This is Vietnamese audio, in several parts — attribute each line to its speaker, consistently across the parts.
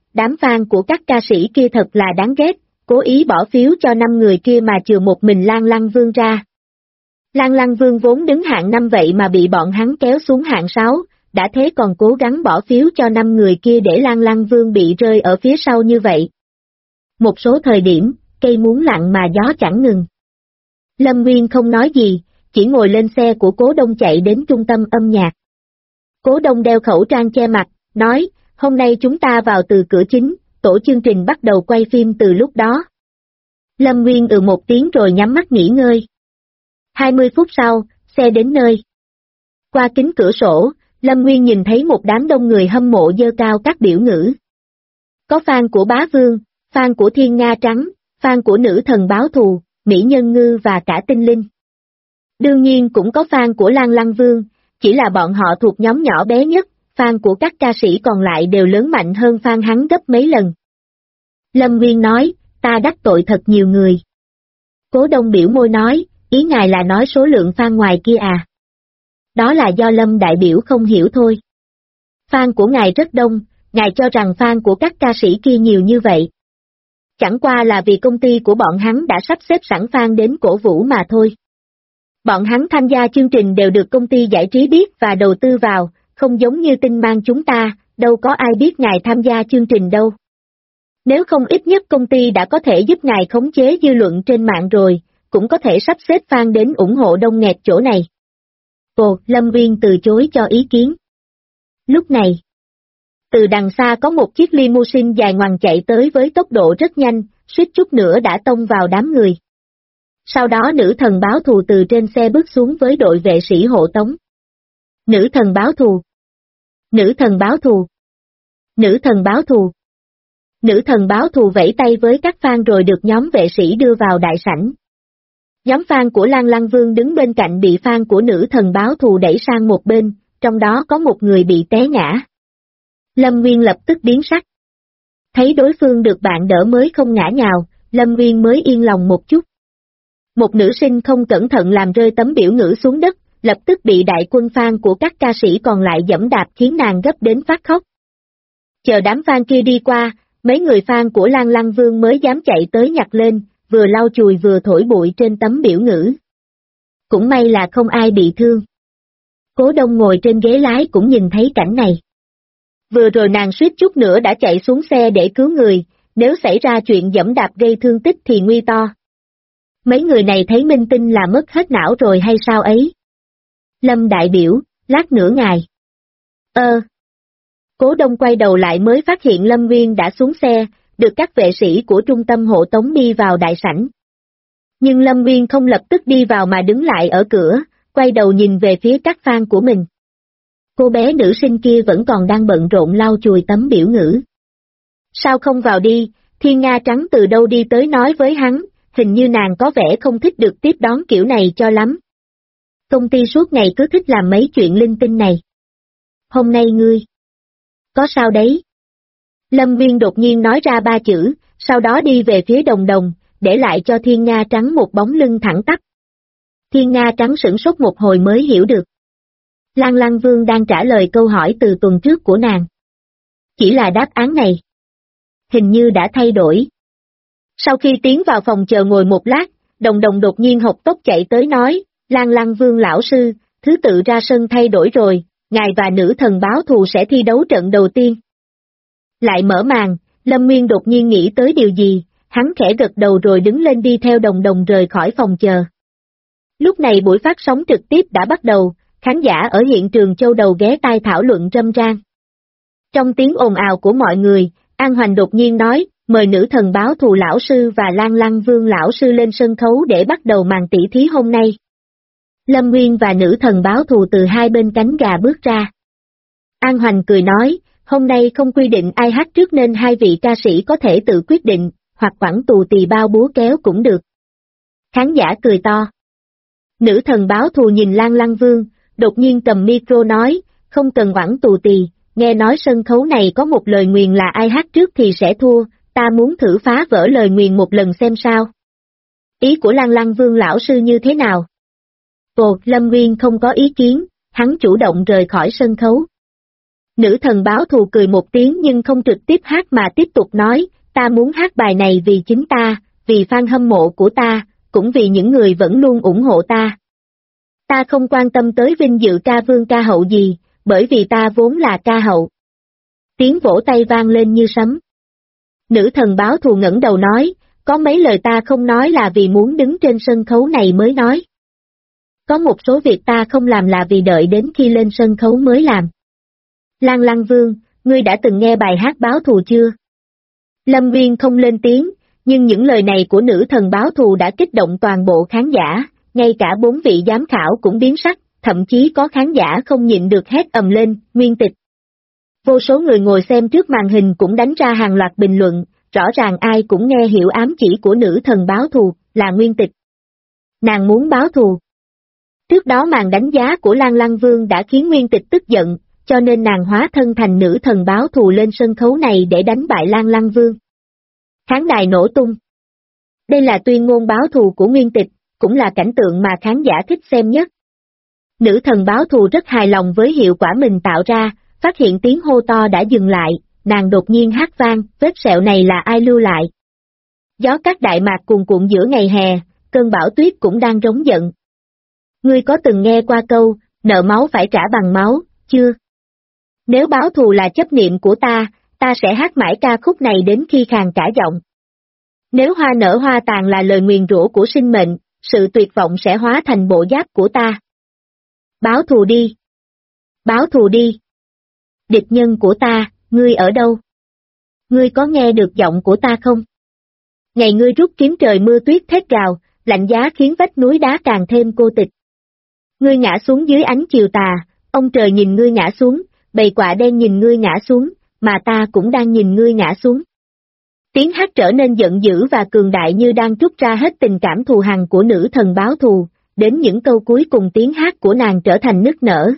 Speaker 1: đám fan của các ca sĩ kia thật là đáng ghét, cố ý bỏ phiếu cho 5 người kia mà trừ một mình Lan Lăng Vương ra. Lan Lăng Vương vốn đứng hạng 5 vậy mà bị bọn hắn kéo xuống hạng 6, đã thế còn cố gắng bỏ phiếu cho 5 người kia để Lan Lăng Vương bị rơi ở phía sau như vậy. Một số thời điểm, cây muốn lặng mà gió chẳng ngừng. Lâm Nguyên không nói gì, chỉ ngồi lên xe của Cố Đông chạy đến trung tâm âm nhạc. Cố Đông đeo khẩu trang che mặt, nói, hôm nay chúng ta vào từ cửa chính, tổ chương trình bắt đầu quay phim từ lúc đó. Lâm Nguyên một tiếng rồi nhắm mắt nghỉ ngơi. 20 phút sau, xe đến nơi. Qua kính cửa sổ, Lâm Nguyên nhìn thấy một đám đông người hâm mộ giơ cao các biểu ngữ. Có fan của Bá Vương, fan của Thiên Nga Trắng, fan của Nữ Thần Báo Thù, Mỹ Nhân Ngư và cả Tinh Linh. Đương nhiên cũng có fan của Lan Lăng Vương, chỉ là bọn họ thuộc nhóm nhỏ bé nhất, fan của các ca sĩ còn lại đều lớn mạnh hơn fan hắn gấp mấy lần. Lâm Nguyên nói, ta đắc tội thật nhiều người. Cố Đông biểu môi nói, ý ngài là nói số lượng fan ngoài kia à? Đó là do Lâm đại biểu không hiểu thôi. Fan của ngài rất đông, ngài cho rằng fan của các ca sĩ kia nhiều như vậy. Chẳng qua là vì công ty của bọn hắn đã sắp xếp sẵn fan đến cổ vũ mà thôi. Bọn hắn tham gia chương trình đều được công ty giải trí biết và đầu tư vào, không giống như Tinh Mang chúng ta, đâu có ai biết ngài tham gia chương trình đâu. Nếu không ít nhất công ty đã có thể giúp ngài khống chế dư luận trên mạng rồi, cũng có thể sắp xếp fan đến ủng hộ đông nghẹt chỗ này. Ồ, Lâm Nguyên từ chối cho ý kiến. Lúc này, từ đằng xa có một chiếc limousine dài ngoằng chạy tới với tốc độ rất nhanh, suýt chút nữa đã tông vào đám người. Sau đó Nữ Thần Báo Thù từ trên xe bước xuống với đội vệ sĩ hộ tống. Nữ Thần Báo Thù! Nữ Thần Báo Thù! Nữ Thần Báo Thù! Nữ Thần Báo Thù vẫy tay với các fan rồi được nhóm vệ sĩ đưa vào đại sảnh. Nhóm fan của Lan Lăng Vương đứng bên cạnh bị fan của Nữ Thần Báo Thù đẩy sang một bên, trong đó có một người bị té ngã. Lâm Nguyên lập tức biến sắc. Thấy đối phương được bạn đỡ mới không ngã nhào, Lâm Nguyên mới yên lòng một chút. Một nữ sinh không cẩn thận làm rơi tấm biểu ngữ xuống đất, lập tức bị đại quân fan của các ca sĩ còn lại giẫm đạp khiến nàng gấp đến phát khóc. Chờ đám fan kia đi qua, mấy người fan của Lan Lăng Vương mới dám chạy tới nhặt lên, vừa lau chùi vừa thổi bụi trên tấm biểu ngữ. Cũng may là không ai bị thương. Cố Đông ngồi trên ghế lái cũng nhìn thấy cảnh này. Vừa rồi nàng suýt chút nữa đã chạy xuống xe để cứu người, nếu xảy ra chuyện giẫm đạp gây thương tích thì nguy to. Mấy người này thấy minh tinh là mất hết não rồi hay sao ấy? Lâm đại biểu, lát nữa ngài. Cố Đông quay đầu lại mới phát hiện Lâm Nguyên đã xuống xe, được các vệ sĩ của trung tâm hộ tống đi vào đại sảnh. Nhưng Lâm Nguyên không lập tức đi vào mà đứng lại ở cửa, quay đầu nhìn về phía các fan của mình. Cô bé nữ sinh kia vẫn còn đang bận rộn lau chùi tấm biểu ngữ. Sao không vào đi, Thiên Nga Trắng từ đâu đi tới nói với hắn, hình như nàng có vẻ không thích được tiếp đón kiểu này cho lắm. Công ty suốt ngày cứ thích làm mấy chuyện linh tinh này. Hôm nay ngươi có sao đấy? Lâm Nguyên đột nhiên nói ra 3 chữ, sau đó đi về phía Đồng Đồng, để lại cho Thiên Nga Trắng một bóng lưng thẳng tắp. Thiên Nga Trắng sửng sốt một hồi mới hiểu được. Lan Lăng Vương đang trả lời câu hỏi từ tuần trước của nàng. Chỉ là đáp án này hình như đã thay đổi. Sau khi tiến vào phòng chờ ngồi một lát, Đồng Đồng đột nhiên hộc tốc chạy tới nói, Lan Lăng Vương lão sư, thứ tự ra sân thay đổi rồi, ngài và Nữ Thần Báo Thù sẽ thi đấu trận đầu tiên. Lại mở màn, Lâm Nguyên đột nhiên nghĩ tới điều gì, hắn khẽ gật đầu rồi đứng lên đi theo Đồng Đồng rời khỏi phòng chờ. Lúc này buổi phát sóng trực tiếp đã bắt đầu, khán giả ở hiện trường châu đầu ghé tai thảo luận râm ran. Trong tiếng ồn ào của mọi người, An Hoành đột nhiên nói, mời Nữ Thần Báo Thù lão sư và Lan Lăng Vương lão sư lên sân khấu để bắt đầu màn tỷ thí hôm nay. Lâm Nguyên và Nữ Thần Báo Thù từ hai bên cánh gà bước ra. An Hoành cười nói, hôm nay không quy định ai hát trước nên hai vị ca sĩ có thể tự quyết định, hoặc quẳng tù tì bao búa kéo cũng được. Khán giả cười to. Nữ Thần Báo Thù nhìn Lan Lăng Vương, đột nhiên cầm micro nói, không cần quẳng tù tì, nghe nói sân khấu này có một lời nguyền là ai hát trước thì sẽ thua, ta muốn thử phá vỡ lời nguyền một lần xem sao. Ý của Lan Lăng Vương lão sư như thế nào? Lâm Nguyên không có ý kiến, hắn chủ động rời khỏi sân khấu. Nữ thần báo thù cười một tiếng nhưng không trực tiếp hát mà tiếp tục nói, ta muốn hát bài này vì chính ta, vì fan hâm mộ của ta, cũng vì những người vẫn luôn ủng hộ ta. Ta không quan tâm tới vinh dự ca vương ca hậu gì, bởi vì ta vốn là ca hậu. Tiếng vỗ tay vang lên như sấm. Nữ thần báo thù ngẩng đầu nói, có mấy lời ta không nói là vì muốn đứng trên sân khấu này mới nói. Có một số việc ta không làm là vì đợi đến khi lên sân khấu mới làm. Lan Lăng Vương, ngươi đã từng nghe bài hát báo thù chưa? Lâm Nguyên không lên tiếng, nhưng những lời này của nữ thần báo thù đã kích động toàn bộ khán giả, ngay cả 4 vị giám khảo cũng biến sắc, thậm chí có khán giả không nhịn được hét ầm lên, Nguyên Tịch. Vô số người ngồi xem trước màn hình cũng đánh ra hàng loạt bình luận, rõ ràng ai cũng nghe hiểu ám chỉ của nữ thần báo thù, là Nguyên Tịch. Nàng muốn báo thù. Trước đó màn đánh giá của Lan Lăng Vương đã khiến Nguyên Tịch tức giận, cho nên nàng hóa thân thành nữ thần báo thù lên sân khấu này để đánh bại Lan Lăng Vương. Khán đài nổ tung. Đây là tuyên ngôn báo thù của Nguyên Tịch, cũng là cảnh tượng mà khán giả thích xem nhất. Nữ thần báo thù rất hài lòng với hiệu quả mình tạo ra, phát hiện tiếng hô to đã dừng lại, nàng đột nhiên hát vang, vết sẹo này là ai lưu lại. Gió cát Đại Mạc cuồn cuộn giữa ngày hè, cơn bão tuyết cũng đang rống giận. Ngươi có từng nghe qua câu, nợ máu phải trả bằng máu, chưa? Nếu báo thù là chấp niệm của ta sẽ hát mãi ca khúc này đến khi khàn cả giọng. Nếu hoa nở hoa tàn là lời nguyền rủa của sinh mệnh, sự tuyệt vọng sẽ hóa thành bộ giáp của ta. Báo thù đi! Báo thù đi! Địch nhân của ta, ngươi ở đâu? Ngươi có nghe được giọng của ta không? Ngày ngươi rút kiếm trời mưa tuyết thét gào, lạnh giá khiến vách núi đá càng thêm cô tịch. Ngươi ngã xuống dưới ánh chiều tà, ông trời nhìn ngươi ngã xuống, bầy quạ đen nhìn ngươi ngã xuống, mà ta cũng đang nhìn ngươi ngã xuống. Tiếng hát trở nên giận dữ và cường đại như đang trút ra hết tình cảm thù hằn của nữ thần báo thù, đến những câu cuối cùng tiếng hát của nàng trở thành nức nở.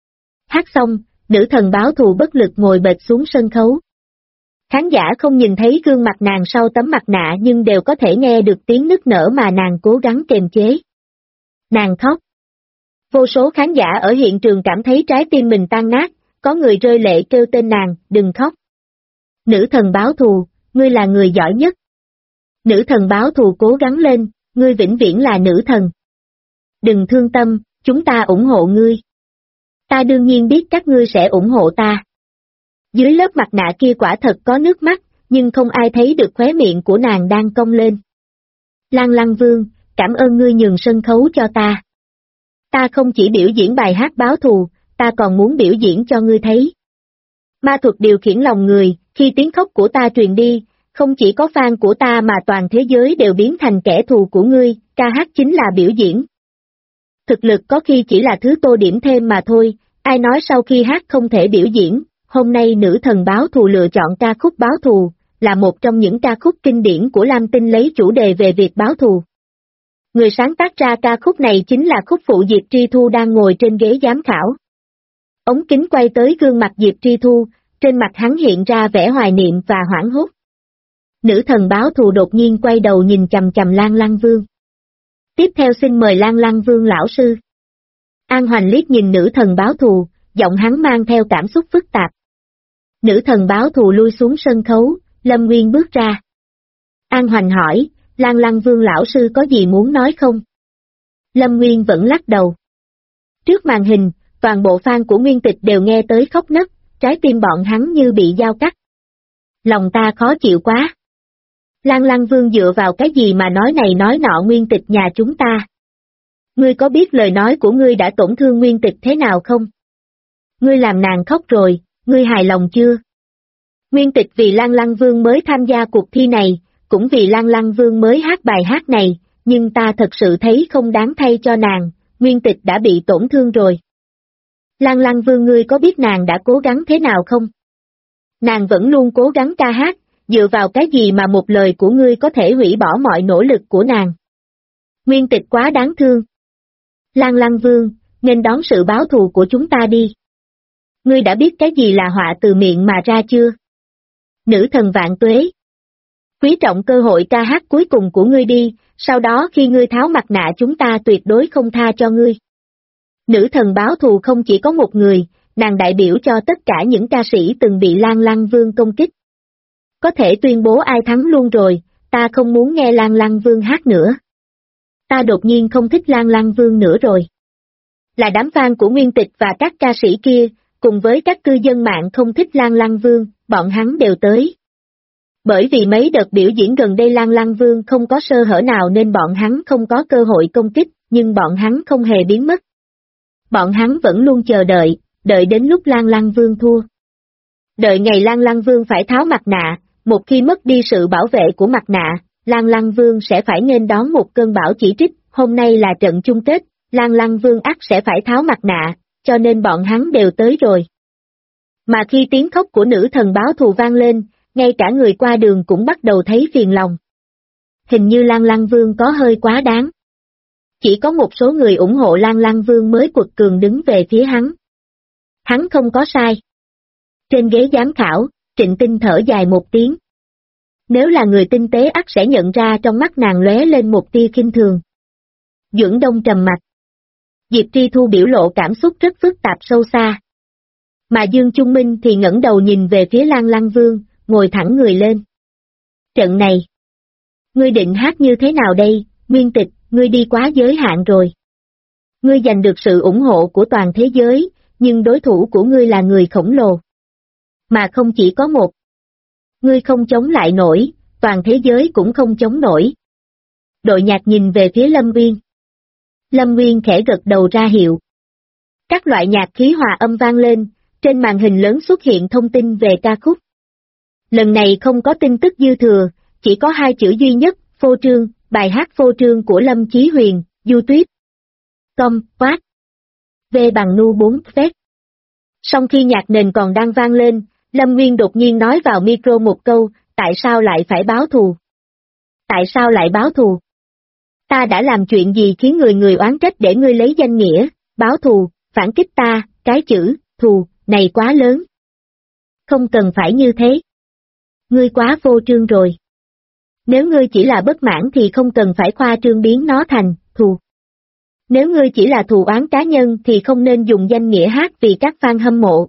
Speaker 1: Hát xong, nữ thần báo thù bất lực ngồi bệt xuống sân khấu. Khán giả không nhìn thấy gương mặt nàng sau tấm mặt nạ nhưng đều có thể nghe được tiếng nức nở mà nàng cố gắng kiềm chế. Nàng khóc. Vô số khán giả ở hiện trường cảm thấy trái tim mình tan nát, có người rơi lệ kêu tên nàng, đừng khóc. Nữ thần báo thù, ngươi là người giỏi nhất. Nữ thần báo thù cố gắng lên, ngươi vĩnh viễn là nữ thần. Đừng thương tâm, chúng ta ủng hộ ngươi. Ta đương nhiên biết các ngươi sẽ ủng hộ ta. Dưới lớp mặt nạ kia quả thật có nước mắt, nhưng không ai thấy được khóe miệng của nàng đang cong lên. Lan Lăng Vương, cảm ơn ngươi nhường sân khấu cho ta. Ta không chỉ biểu diễn bài hát báo thù, ta còn muốn biểu diễn cho ngươi thấy. Ma thuật điều khiển lòng người, khi tiếng khóc của ta truyền đi, không chỉ có fan của ta mà toàn thế giới đều biến thành kẻ thù của ngươi, ca hát chính là biểu diễn. Thực lực có khi chỉ là thứ tô điểm thêm mà thôi, ai nói sau khi hát không thể biểu diễn, hôm nay nữ thần báo thù lựa chọn ca khúc báo thù, là một trong những ca khúc kinh điển của Lam Tinh lấy chủ đề về việc báo thù. Người sáng tác ra ca khúc này chính là khúc phụ Diệp Tri Thu đang ngồi trên ghế giám khảo. Ống kính quay tới gương mặt Diệp Tri Thu, trên mặt hắn hiện ra vẻ hoài niệm và hoảng hốt. Nữ thần báo thù đột nhiên quay đầu nhìn chằm chằm Lan Lăng Vương. Tiếp theo xin mời Lan Lăng Vương lão sư. An Hoành liếc nhìn nữ thần báo thù, giọng hắn mang theo cảm xúc phức tạp. Nữ thần báo thù lui xuống sân khấu, Lâm Nguyên bước ra. An Hoành hỏi, Lan Lăng Vương lão sư có gì muốn nói không? Lâm Nguyên vẫn lắc đầu. Trước màn hình, toàn bộ fan của Nguyên Tịch đều nghe tới khóc nấc, trái tim bọn hắn như bị dao cắt. Lòng ta khó chịu quá. Lan Lăng Vương dựa vào cái gì mà nói này nói nọ Nguyên Tịch nhà chúng ta? Ngươi có biết lời nói của ngươi đã tổn thương Nguyên Tịch thế nào không? Ngươi làm nàng khóc rồi, ngươi hài lòng chưa? Nguyên Tịch vì Lan Lăng Vương mới tham gia cuộc thi này, cũng vì Lan Lăng Vương mới hát bài hát này, nhưng ta thật sự thấy không đáng thay cho nàng, Nguyên Tịch đã bị tổn thương rồi. Lan Lăng Vương ngươi có biết nàng đã cố gắng thế nào không? Nàng vẫn luôn cố gắng ca hát, dựa vào cái gì mà một lời của ngươi có thể hủy bỏ mọi nỗ lực của nàng? Nguyên Tịch quá đáng thương. Lan Lăng Vương, nên đón sự báo thù của chúng ta đi. Ngươi đã biết cái gì là họa từ miệng mà ra chưa? Nữ thần vạn tuế. Quý trọng cơ hội ca hát cuối cùng của ngươi đi, sau đó khi ngươi tháo mặt nạ chúng ta tuyệt đối không tha cho ngươi. Nữ thần báo thù không chỉ có một người, nàng đại biểu cho tất cả những ca sĩ từng bị Lan Lăng Vương công kích. Có thể tuyên bố ai thắng luôn rồi, ta không muốn nghe Lan Lăng Vương hát nữa. Ta đột nhiên không thích Lan Lăng Vương nữa rồi. Là đám fan của Nguyên Tịch và các ca sĩ kia, cùng với các cư dân mạng không thích Lan Lăng Vương, bọn hắn đều tới. Bởi vì mấy đợt biểu diễn gần đây Lan Lăng Vương không có sơ hở nào nên bọn hắn không có cơ hội công kích, nhưng bọn hắn không hề biến mất. Bọn hắn vẫn luôn chờ đợi, đợi đến lúc Lan Lăng Vương thua. Đợi ngày Lan Lăng Vương phải tháo mặt nạ, một khi mất đi sự bảo vệ của mặt nạ, Lan Lăng Vương sẽ phải nghênh đón một cơn bão chỉ trích, hôm nay là trận chung kết, Lan Lăng Vương ắt sẽ phải tháo mặt nạ, cho nên bọn hắn đều tới rồi. Mà khi tiếng khóc của nữ thần báo thù vang lên, ngay cả người qua đường cũng bắt đầu thấy phiền lòng. Hình như Lan Lăng Vương có hơi quá đáng. Chỉ có một số người ủng hộ Lan Lăng Vương mới quật cường đứng về phía hắn. Hắn không có sai. Trên ghế giám khảo, Trịnh Tinh thở dài một tiếng. Nếu là người tinh tế ắt sẽ nhận ra trong mắt nàng lóe lên một tia khinh thường. Duẩn Đông trầm mặt. Diệp Tri Thu biểu lộ cảm xúc rất phức tạp sâu xa. Mà Dương Trung Minh thì ngẩng đầu nhìn về phía Lan Lăng Vương, ngồi thẳng người lên. Trận này, ngươi định hát như thế nào đây, Nguyên Tịch, ngươi đi quá giới hạn rồi. Ngươi giành được sự ủng hộ của toàn thế giới, nhưng đối thủ của ngươi là người khổng lồ. Mà không chỉ có một. Ngươi không chống lại nổi, toàn thế giới cũng không chống nổi. Đội nhạc nhìn về phía Lâm Nguyên. Lâm Nguyên khẽ gật đầu ra hiệu. Các loại nhạc khí hòa âm vang lên, trên màn hình lớn xuất hiện thông tin về ca khúc. Lần này không có tin tức dư thừa, chỉ có hai chữ duy nhất, phô trương, bài hát phô trương của Lâm Chí Huyền, Du Tuyết. Com, quát. V bằng nu 4 phép. Song khi nhạc nền còn đang vang lên, Lâm Nguyên đột nhiên nói vào micro một câu, tại sao lại phải báo thù? Tại sao lại báo thù? Ta đã làm chuyện gì khiến người oán trách để ngươi lấy danh nghĩa, báo thù, phản kích ta, cái chữ, thù, này quá lớn. Không cần phải như thế. Ngươi quá vô trương rồi. Nếu ngươi chỉ là bất mãn thì không cần phải khoa trương biến nó thành, thù. Nếu ngươi chỉ là thù oán cá nhân thì không nên dùng danh nghĩa hát vì các fan hâm mộ.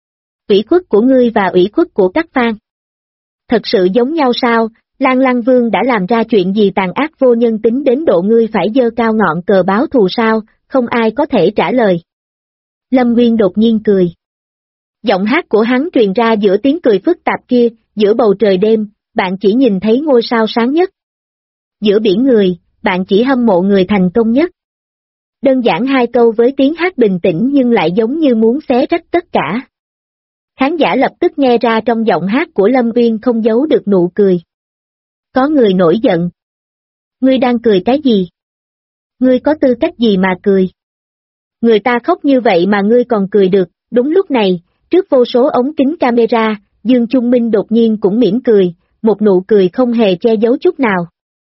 Speaker 1: Ủy khuất của ngươi và ủy khuất của các fan. Thật sự giống nhau sao, Lan Lăng Vương đã làm ra chuyện gì tàn ác vô nhân tính đến độ ngươi phải giơ cao ngọn cờ báo thù sao, không ai có thể trả lời. Lâm Nguyên đột nhiên cười. Giọng hát của hắn truyền ra giữa tiếng cười phức tạp kia, giữa bầu trời đêm, bạn chỉ nhìn thấy ngôi sao sáng nhất. Giữa biển người, bạn chỉ hâm mộ người thành công nhất. Đơn giản hai câu với tiếng hát bình tĩnh nhưng lại giống như muốn xé rách tất cả. Khán giả lập tức nghe ra trong giọng hát của Lâm Nguyên không giấu được nụ cười. Có người nổi giận. Ngươi đang cười cái gì? Ngươi có tư cách gì mà cười? Người ta khóc như vậy mà ngươi còn cười được, đúng lúc này, trước vô số ống kính camera, Dương Trung Minh đột nhiên cũng mỉm cười, một nụ cười không hề che giấu chút nào.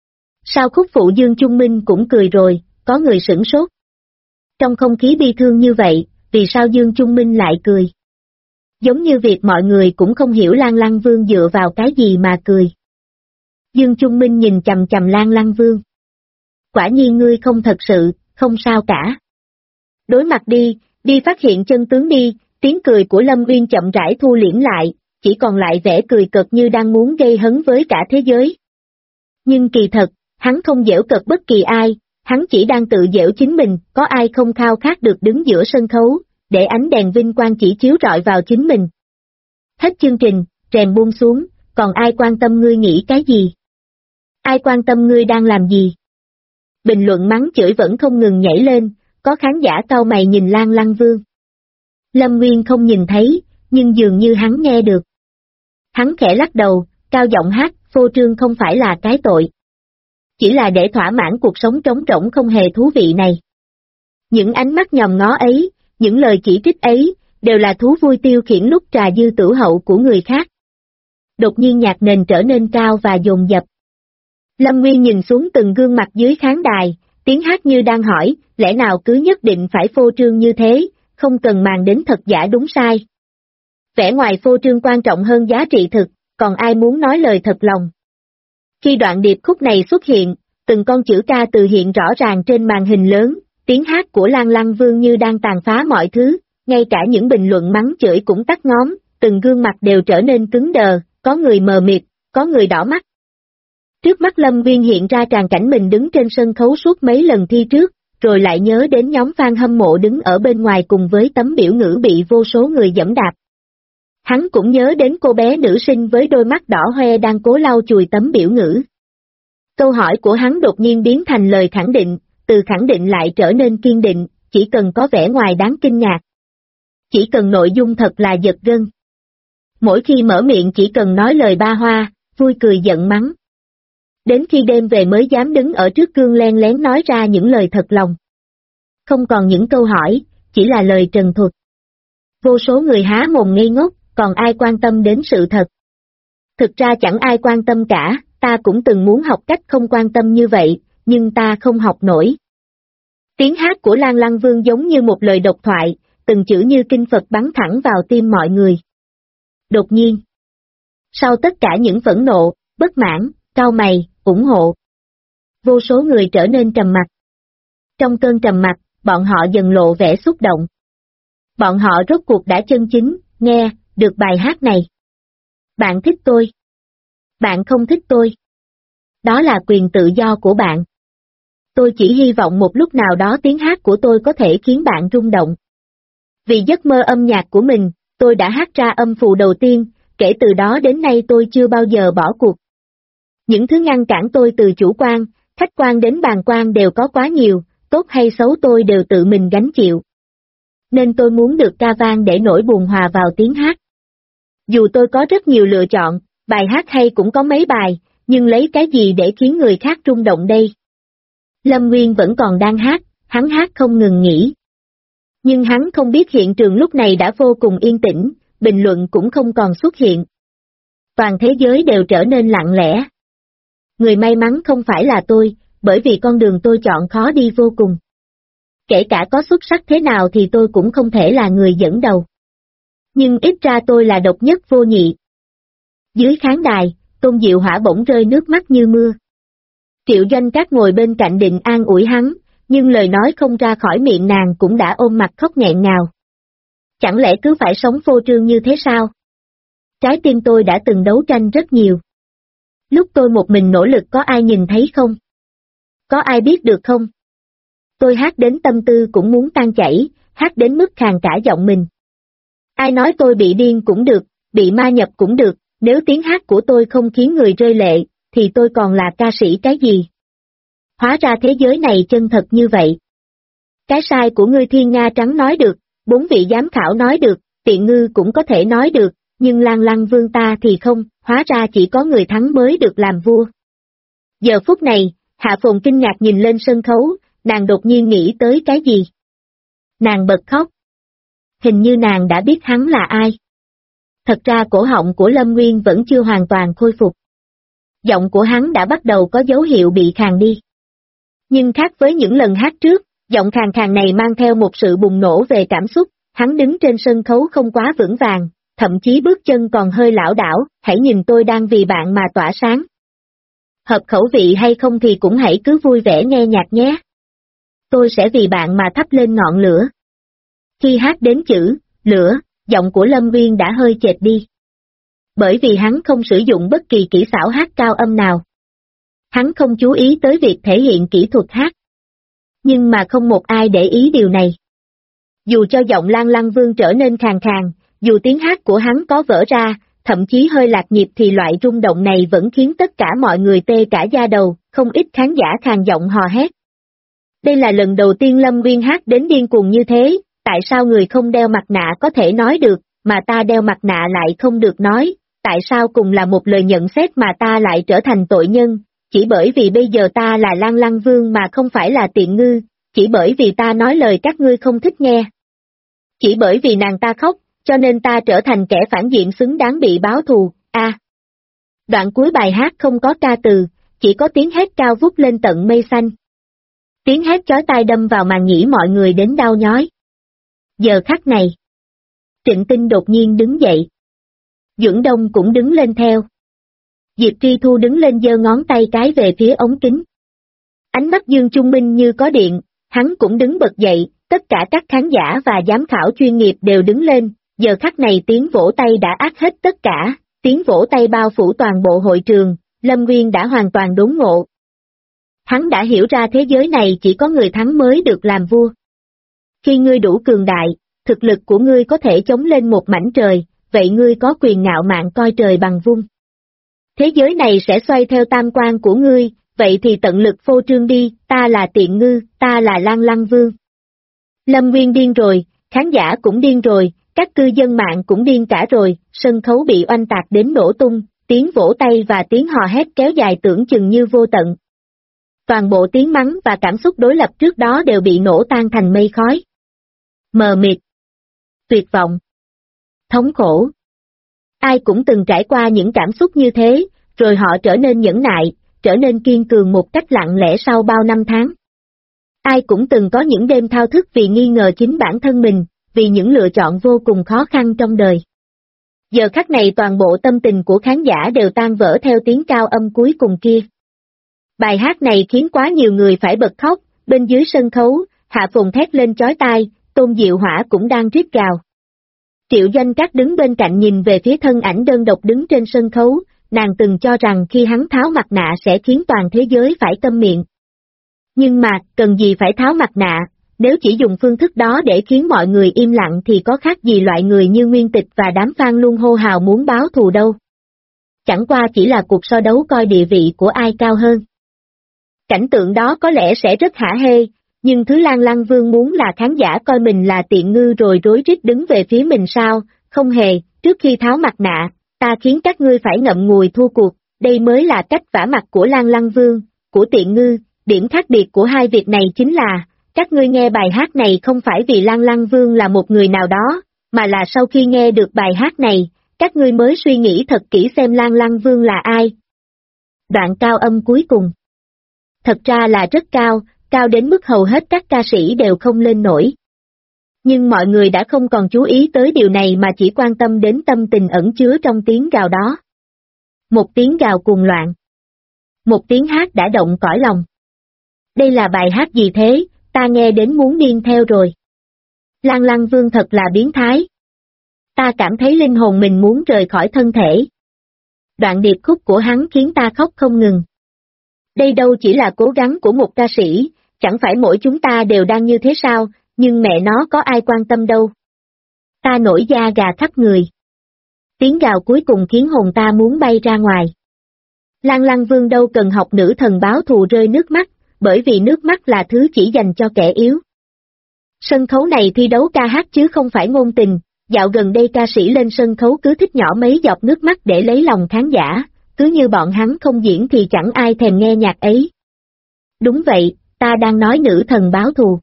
Speaker 1: Sao khúc phụ Dương Trung Minh cũng cười rồi, có người sửng sốt. Trong không khí bi thương như vậy, vì sao Dương Trung Minh lại cười? Giống như việc mọi người cũng không hiểu Lan Lăng Vương dựa vào cái gì mà cười. Dương Trung Minh nhìn chằm chằm Lan Lăng Vương. Quả nhiên ngươi không thật sự, không sao cả. Đối mặt đi phát hiện chân tướng đi, tiếng cười của Lâm Nguyên chậm rãi thu liễm lại, chỉ còn lại vẻ cười cợt như đang muốn gây hấn với cả thế giới. Nhưng kỳ thật, hắn không giễu cợt bất kỳ ai, hắn chỉ đang tự giễu chính mình, có ai không khao khát được đứng giữa sân khấu, để ánh đèn vinh quang chỉ chiếu rọi vào chính mình. Hết chương trình, rèm buông xuống, còn ai quan tâm ngươi nghĩ cái gì? Ai quan tâm ngươi đang làm gì? Bình luận mắng chửi vẫn không ngừng nhảy lên, có khán giả cau mày nhìn Lan Lăng Vương. Lâm Nguyên không nhìn thấy, nhưng dường như hắn nghe được. Hắn khẽ lắc đầu, cao giọng hát, phô trương không phải là cái tội. Chỉ là để thỏa mãn cuộc sống trống rỗng không hề thú vị này. Những ánh mắt nhòm ngó ấy, những lời chỉ trích ấy, đều là thú vui tiêu khiển lúc trà dư tử hậu của người khác. Đột nhiên nhạc nền trở nên cao và dồn dập. Lâm Nguyên nhìn xuống từng gương mặt dưới khán đài, tiếng hát như đang hỏi, lẽ nào cứ nhất định phải phô trương như thế, không cần màng đến thật giả đúng sai. Vẻ ngoài phô trương quan trọng hơn giá trị thực, còn ai muốn nói lời thật lòng. Khi đoạn điệp khúc này xuất hiện, từng con chữ ca từ hiện rõ ràng trên màn hình lớn, tiếng hát của Lan Lăng Vương như đang tàn phá mọi thứ, ngay cả những bình luận mắng chửi cũng tắt ngóm, từng gương mặt đều trở nên cứng đờ, có người mờ mịt, có người đỏ mắt. Trước mắt Lâm Nguyên hiện ra tràng cảnh mình đứng trên sân khấu suốt mấy lần thi trước, rồi lại nhớ đến nhóm fan hâm mộ đứng ở bên ngoài cùng với tấm biểu ngữ bị vô số người giẫm đạp. Hắn cũng nhớ đến cô bé nữ sinh với đôi mắt đỏ hoe đang cố lau chùi tấm biểu ngữ. Câu hỏi của hắn đột nhiên biến thành lời khẳng định, từ khẳng định lại trở nên kiên định, chỉ cần có vẻ ngoài đáng kinh ngạc. Chỉ cần nội dung thật là giật gân. Mỗi khi mở miệng chỉ cần nói lời ba hoa, vui cười giận mắng. Đến khi đêm về mới dám đứng ở trước gương len lén nói ra những lời thật lòng. Không còn những câu hỏi, chỉ là lời trần thuật. Vô số người há mồm ngây ngốc, còn ai quan tâm đến sự thật. Thực ra chẳng ai quan tâm cả, ta cũng từng muốn học cách không quan tâm như vậy, nhưng ta không học nổi. Tiếng hát của Lan Lăng Vương giống như một lời độc thoại, từng chữ như kinh Phật bắn thẳng vào tim mọi người. Đột nhiên, sau tất cả những phẫn nộ, bất mãn, cau mày, ủng hộ, vô số người trở nên trầm mặc. Trong cơn trầm mặc, bọn họ dần lộ vẻ xúc động. Bọn họ rốt cuộc đã chân chính, nghe, được bài hát này. Bạn thích tôi. Bạn không thích tôi. Đó là quyền tự do của bạn. Tôi chỉ hy vọng một lúc nào đó tiếng hát của tôi có thể khiến bạn rung động. Vì giấc mơ âm nhạc của mình, tôi đã hát ra âm phụ đầu tiên, kể từ đó đến nay tôi chưa bao giờ bỏ cuộc. Những thứ ngăn cản tôi từ chủ quan, khách quan đến bàn quan đều có quá nhiều, tốt hay xấu tôi đều tự mình gánh chịu. Nên tôi muốn được ca vang để nỗi buồn hòa vào tiếng hát. Dù tôi có rất nhiều lựa chọn, bài hát hay cũng có mấy bài, nhưng lấy cái gì để khiến người khác rung động đây? Lâm Nguyên vẫn còn đang hát, hắn hát không ngừng nghỉ. Nhưng hắn không biết hiện trường lúc này đã vô cùng yên tĩnh, bình luận cũng không còn xuất hiện. Toàn thế giới đều trở nên lặng lẽ. Người may mắn không phải là tôi, bởi vì con đường tôi chọn khó đi vô cùng. Kể cả có xuất sắc thế nào thì tôi cũng không thể là người dẫn đầu. Nhưng ít ra tôi là độc nhất vô nhị. Dưới khán đài, Tôn Diệu Hỏa bỗng rơi nước mắt như mưa. Triệu Doanh Cát ngồi bên cạnh định an ủi hắn, nhưng lời nói không ra khỏi miệng nàng cũng đã ôm mặt khóc nghẹn ngào. Chẳng lẽ cứ phải sống phô trương như thế sao? Trái tim tôi đã từng đấu tranh rất nhiều. Lúc tôi một mình nỗ lực có ai nhìn thấy không? Có ai biết được không? Tôi hát đến tâm tư cũng muốn tan chảy, hát đến mức khàn cả giọng mình. Ai nói tôi bị điên cũng được, bị ma nhập cũng được, nếu tiếng hát của tôi không khiến người rơi lệ, thì tôi còn là ca sĩ cái gì? Hóa ra thế giới này chân thật như vậy. Cái sai của ngươi Thiên Nga Trắng nói được, 4 vị giám khảo nói được, Tiện Ngư cũng có thể nói được, nhưng Lan Lăng Vương ta thì không, hóa ra chỉ có người thắng mới được làm vua. Giờ phút này, Hạ Phồn kinh ngạc nhìn lên sân khấu, nàng đột nhiên nghĩ tới cái gì? Nàng bật khóc. Hình như nàng đã biết hắn là ai. Thật ra cổ họng của Lâm Nguyên vẫn chưa hoàn toàn khôi phục. Giọng của hắn đã bắt đầu có dấu hiệu bị khàn đi. Nhưng khác với những lần hát trước, giọng khàn khàn này mang theo một sự bùng nổ về cảm xúc, hắn đứng trên sân khấu không quá vững vàng, thậm chí bước chân còn hơi lảo đảo, hãy nhìn tôi đang vì bạn mà tỏa sáng. Hợp khẩu vị hay không thì cũng hãy cứ vui vẻ nghe nhạc nhé. Tôi sẽ vì bạn mà thắp lên ngọn lửa. Khi hát đến chữ, lửa, giọng của Lâm Nguyên đã hơi chệch đi. Bởi vì hắn không sử dụng bất kỳ kỹ xảo hát cao âm nào. Hắn không chú ý tới việc thể hiện kỹ thuật hát. Nhưng mà không một ai để ý điều này. Dù cho giọng Lan Lăng Vương trở nên khàn khàn, dù tiếng hát của hắn có vỡ ra, thậm chí hơi lạc nhịp thì loại rung động này vẫn khiến tất cả mọi người tê cả da đầu, không ít khán giả khàn giọng hò hét. Đây là lần đầu tiên Lâm Nguyên hát đến điên cuồng như thế, tại sao người không đeo mặt nạ có thể nói được, mà ta đeo mặt nạ lại không được nói, tại sao cùng là một lời nhận xét mà ta lại trở thành tội nhân, chỉ bởi vì bây giờ ta là Lan Lăng Vương mà không phải là Tiện Ngư, chỉ bởi vì ta nói lời các ngươi không thích nghe. Chỉ bởi vì nàng ta khóc, cho nên ta trở thành kẻ phản diện xứng đáng bị báo thù, Đoạn cuối bài hát không có ca từ, chỉ có tiếng hét cao vút lên tận mây xanh. Tiếng hét chói tai đâm vào màng nhĩ mọi người đến đau nhói. Giờ khắc này, Trịnh Tinh đột nhiên đứng dậy. Duẩn Đông cũng đứng lên theo. Diệp Tri Thu đứng lên giơ ngón tay cái về phía ống kính. Ánh mắt Dương Trung Minh như có điện, hắn cũng đứng bật dậy, Tất cả các khán giả và giám khảo chuyên nghiệp đều đứng lên, giờ khắc này tiếng vỗ tay đã át hết tất cả, tiếng vỗ tay bao phủ toàn bộ hội trường, Lâm Nguyên đã hoàn toàn đốn ngộ. Hắn đã hiểu ra thế giới này chỉ có người thắng mới được làm vua. Khi ngươi đủ cường đại, thực lực của ngươi có thể chống lên một mảnh trời, vậy ngươi có quyền ngạo mạn coi trời bằng vung. Thế giới này sẽ xoay theo tam quan của ngươi, vậy thì tận lực phô trương đi, ta là Tiện Ngư, ta là Lang Lăng Vương. Lâm Nguyên điên rồi, khán giả cũng điên rồi, các cư dân mạng cũng điên cả rồi, sân khấu bị oanh tạc đến nổ tung, tiếng vỗ tay và tiếng hò hét kéo dài tưởng chừng như vô tận. Toàn bộ tiếng mắng và cảm xúc đối lập trước đó đều bị nổ tan thành mây khói. Mờ mịt, tuyệt vọng, thống khổ. Ai cũng từng trải qua những cảm xúc như thế, rồi họ trở nên nhẫn nại, trở nên kiên cường một cách lặng lẽ sau bao năm tháng. Ai cũng từng có những đêm thao thức vì nghi ngờ chính bản thân mình, vì những lựa chọn vô cùng khó khăn trong đời. Giờ khắc này toàn bộ tâm tình của khán giả đều tan vỡ theo tiếng cao âm cuối cùng kia. Bài hát này khiến quá nhiều người phải bật khóc, bên dưới sân khấu, Hạ Phùng thét lên chói tai, Tôn Diệu Hỏa cũng đang rít gào. Triệu Doanh Trác đứng bên cạnh nhìn về phía thân ảnh đơn độc đứng trên sân khấu, nàng từng cho rằng khi hắn tháo mặt nạ sẽ khiến toàn thế giới phải câm miệng. Nhưng mà, cần gì phải tháo mặt nạ, nếu chỉ dùng phương thức đó để khiến mọi người im lặng thì có khác gì loại người như Nguyên Tịch và đám fan luôn hô hào muốn báo thù đâu. Chẳng qua chỉ là cuộc so đấu coi địa vị của ai cao hơn. Cảnh tượng đó có lẽ sẽ rất hả hê, nhưng thứ Lang Lăng Vương muốn là khán giả coi mình là Tiện Ngư rồi rối rít đứng về phía mình sao, không hề, trước khi tháo mặt nạ, ta khiến các ngươi phải ngậm ngùi thua cuộc, đây mới là cách vả mặt của Lang Lăng Vương, của Tiện Ngư, điểm khác biệt của hai việc này chính là, các ngươi nghe bài hát này không phải vì Lang Lăng Vương là một người nào đó, mà là sau khi nghe được bài hát này, các ngươi mới suy nghĩ thật kỹ xem Lang Lăng Vương là ai. Đoạn cao âm cuối cùng. Thật ra là rất cao, cao đến mức hầu hết các ca sĩ đều không lên nổi. Nhưng mọi người đã không còn chú ý tới điều này mà chỉ quan tâm đến tâm tình ẩn chứa trong tiếng gào đó. Một tiếng gào cuồng loạn. Một tiếng hát đã động cõi lòng. Đây là bài hát gì thế, ta nghe đến muốn điên theo rồi. Lang Lăng Vương thật là biến thái. Ta cảm thấy linh hồn mình muốn rời khỏi thân thể. Đoạn điệp khúc của hắn khiến ta khóc không ngừng. Đây đâu chỉ là cố gắng của một ca sĩ, chẳng phải mỗi chúng ta đều đang như thế sao, nhưng mẹ nó có ai quan tâm đâu. Ta nổi da gà khắp người. Tiếng gào cuối cùng khiến hồn ta muốn bay ra ngoài. Lang Lăng Vương đâu cần học nữ thần báo thù rơi nước mắt, bởi vì nước mắt là thứ chỉ dành cho kẻ yếu. Sân khấu này thi đấu ca hát chứ không phải ngôn tình, dạo gần đây ca sĩ lên sân khấu cứ thích nhỏ mấy giọt nước mắt để lấy lòng khán giả, cứ như bọn hắn không diễn thì chẳng ai thèm nghe nhạc ấy. Đúng vậy, ta đang nói nữ thần báo thù.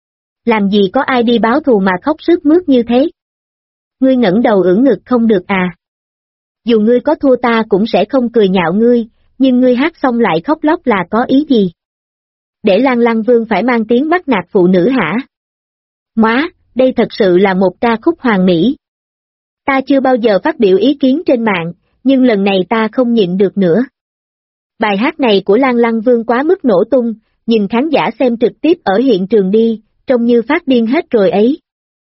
Speaker 1: Làm gì có ai đi báo thù mà khóc sướt mướt như thế? Ngươi ngẩng đầu ưỡn ngực không được à? Dù ngươi có thua ta cũng sẽ không cười nhạo ngươi, nhưng ngươi hát xong lại khóc lóc là có ý gì? Để Lang Lăng Vương phải mang tiếng bắt nạt phụ nữ hả? Móa, đây thật sự là một ca khúc hoàn mỹ. Ta chưa bao giờ phát biểu ý kiến trên mạng, nhưng lần này ta không nhịn được nữa. Bài hát này của Lang Lăng Vương quá mức nổ tung, nhìn khán giả xem trực tiếp ở hiện trường đi, trông như phát điên hết rồi ấy.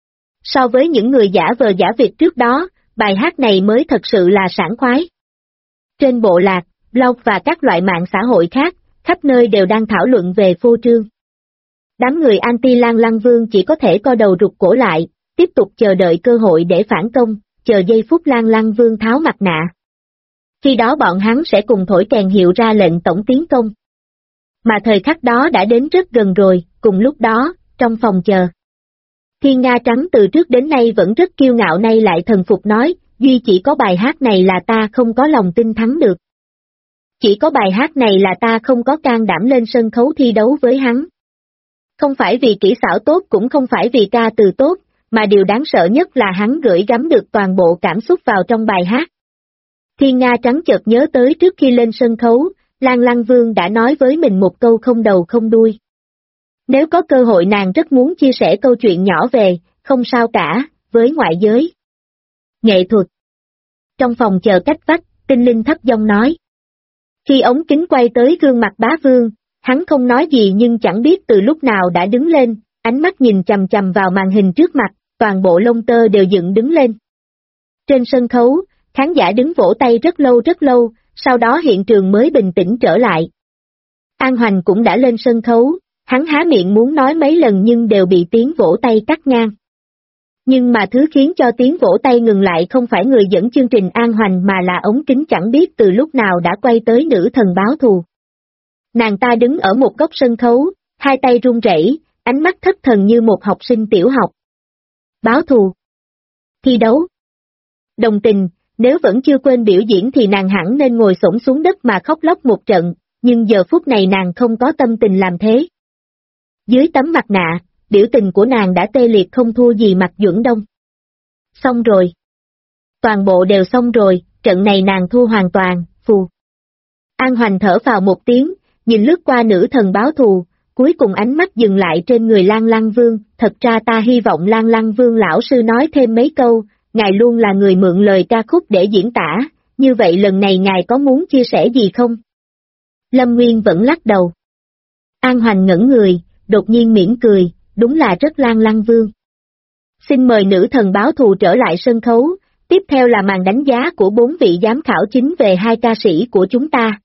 Speaker 1: So với những người giả vờ giả vịt trước đó, bài hát này mới thật sự là sảng khoái. Trên bộ lạc, blog và các loại mạng xã hội khác, khắp nơi đều đang thảo luận về phô trương. Đám người anti Lang Lăng Vương chỉ có thể co đầu rụt cổ lại, tiếp tục chờ đợi cơ hội để phản công, chờ giây phút Lang Lăng Vương tháo mặt nạ. Khi đó bọn hắn sẽ cùng thổi kèn hiệu ra lệnh tổng tiến công. Mà thời khắc đó đã đến rất gần rồi, cùng lúc đó, trong phòng chờ. Thiên Nga Trắng từ trước đến nay vẫn rất kiêu ngạo nay lại thần phục nói, duy chỉ có bài hát này là ta không có lòng tin thắng được. Chỉ có bài hát này là ta không có can đảm lên sân khấu thi đấu với hắn. Không phải vì kỹ xảo tốt cũng không phải vì ca từ tốt, mà điều đáng sợ nhất là hắn gửi gắm được toàn bộ cảm xúc vào trong bài hát. Thiên Nga Trắng chợt nhớ tới trước khi lên sân khấu, Lang Lăng Vương đã nói với mình một câu không đầu không đuôi. Nếu có cơ hội nàng rất muốn chia sẻ câu chuyện nhỏ về, không sao cả, với ngoại giới. Nghệ thuật. Trong phòng chờ cách vách, Tinh Linh thấp giọng nói. Khi ống kính quay tới gương mặt bá vương, hắn không nói gì nhưng chẳng biết từ lúc nào đã đứng lên, ánh mắt nhìn chằm chằm vào màn hình trước mặt, toàn bộ lông tơ đều dựng đứng lên. Trên sân khấu, khán giả đứng vỗ tay rất lâu, sau đó hiện trường mới bình tĩnh trở lại. An Hoành cũng đã lên sân khấu, hắn há miệng muốn nói mấy lần nhưng đều bị tiếng vỗ tay cắt ngang. Nhưng mà thứ khiến cho tiếng vỗ tay ngừng lại không phải người dẫn chương trình An Hoành mà là ống kính chẳng biết từ lúc nào đã quay tới nữ thần báo thù. Nàng ta đứng ở một góc sân khấu, hai tay run rẩy, ánh mắt thất thần như một học sinh tiểu học. Báo thù. Thi đấu. Đồng tình, nếu vẫn chưa quên biểu diễn thì nàng hẳn nên ngồi xổm xuống đất mà khóc lóc một trận, nhưng giờ phút này nàng không có tâm tình làm thế. Dưới tấm mặt nạ, biểu tình của nàng đã tê liệt không thua gì Mạc Duẩn Đông. Xong rồi. Toàn bộ đều xong rồi, trận này nàng thua hoàn toàn, phù. An Hoành thở vào một tiếng, nhìn lướt qua nữ thần báo thù, cuối cùng ánh mắt dừng lại trên người Lan Lăng Vương, thật ra ta hy vọng Lan Lăng Vương lão sư nói thêm mấy câu, ngài luôn là người mượn lời ca khúc để diễn tả, như vậy lần này ngài có muốn chia sẻ gì không? Lâm Nguyên vẫn lắc đầu. An Hoành ngẩn người, đột nhiên mỉm cười, đúng là rất Lan Lăng Vương. Xin mời nữ thần báo thù trở lại sân khấu, tiếp theo là màn đánh giá của 4 vị giám khảo chính về 2 ca sĩ của chúng ta.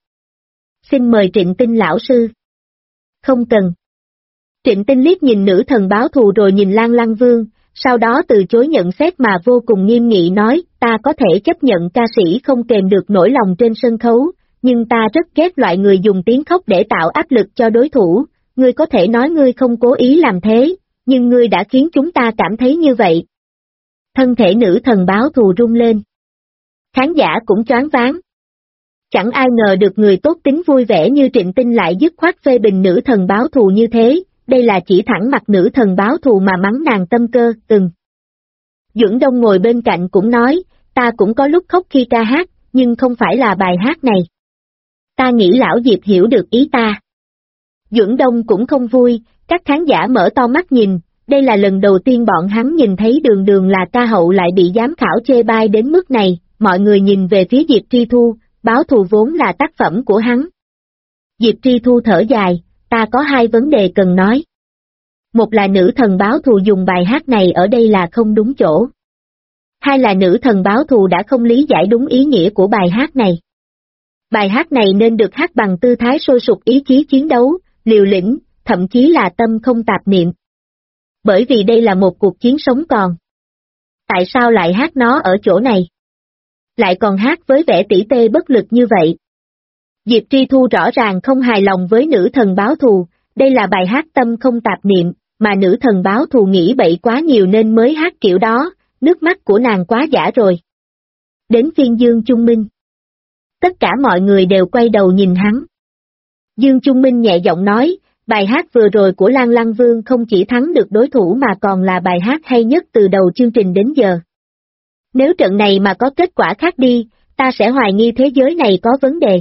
Speaker 1: Xin mời Trịnh Tinh lão sư. Không cần. Trịnh Tinh liếc nhìn nữ thần báo thù rồi nhìn Lan Lăng Vương, sau đó từ chối nhận xét mà vô cùng nghiêm nghị nói, ta có thể chấp nhận ca sĩ không kềm được nỗi lòng trên sân khấu, nhưng ta rất ghét loại người dùng tiếng khóc để tạo áp lực cho đối thủ, ngươi có thể nói ngươi không cố ý làm thế, nhưng ngươi đã khiến chúng ta cảm thấy như vậy. Thân thể nữ thần báo thù rung lên. Khán giả cũng choáng váng. Chẳng ai ngờ được người tốt tính vui vẻ như Trịnh Tinh lại dứt khoát phê bình nữ thần báo thù như thế, đây là chỉ thẳng mặt nữ thần báo thù mà mắng nàng tâm cơ, Duẩn Đông ngồi bên cạnh cũng nói, ta cũng có lúc khóc khi ca hát, nhưng không phải là bài hát này. Ta nghĩ lão Diệp hiểu được ý ta. Duẩn Đông cũng không vui, các khán giả mở to mắt nhìn, đây là lần đầu tiên bọn hắn nhìn thấy Đường Đường là ca hậu lại bị giám khảo chê bai đến mức này, mọi người nhìn về phía Diệp Tri Thu, báo thù vốn là tác phẩm của hắn. Diệp Tri Thu thở dài, ta có 2 vấn đề cần nói. Một là nữ thần báo thù dùng bài hát này ở đây là không đúng chỗ. 2 là nữ thần báo thù đã không lý giải đúng ý nghĩa của bài hát này. Bài hát này nên được hát bằng tư thái sôi sục ý chí chiến đấu, liều lĩnh, thậm chí là tâm không tạp niệm. Bởi vì đây là một cuộc chiến sống còn. Tại sao lại hát nó ở chỗ này? Lại còn hát với vẻ tỉ tê bất lực như vậy? Diệp Tri Thu rõ ràng không hài lòng với nữ thần báo thù, đây là bài hát tâm không tạp niệm, mà nữ thần báo thù nghĩ bậy quá nhiều nên mới hát kiểu đó, nước mắt của nàng quá giả rồi. Đến phiên Dương Trung Minh. Tất cả mọi người đều quay đầu nhìn hắn. Dương Trung Minh nhẹ giọng nói, bài hát vừa rồi của Lan Lăng Vương không chỉ thắng được đối thủ mà còn là bài hát hay nhất từ đầu chương trình đến giờ. Nếu trận này mà có kết quả khác đi, ta sẽ hoài nghi thế giới này có vấn đề.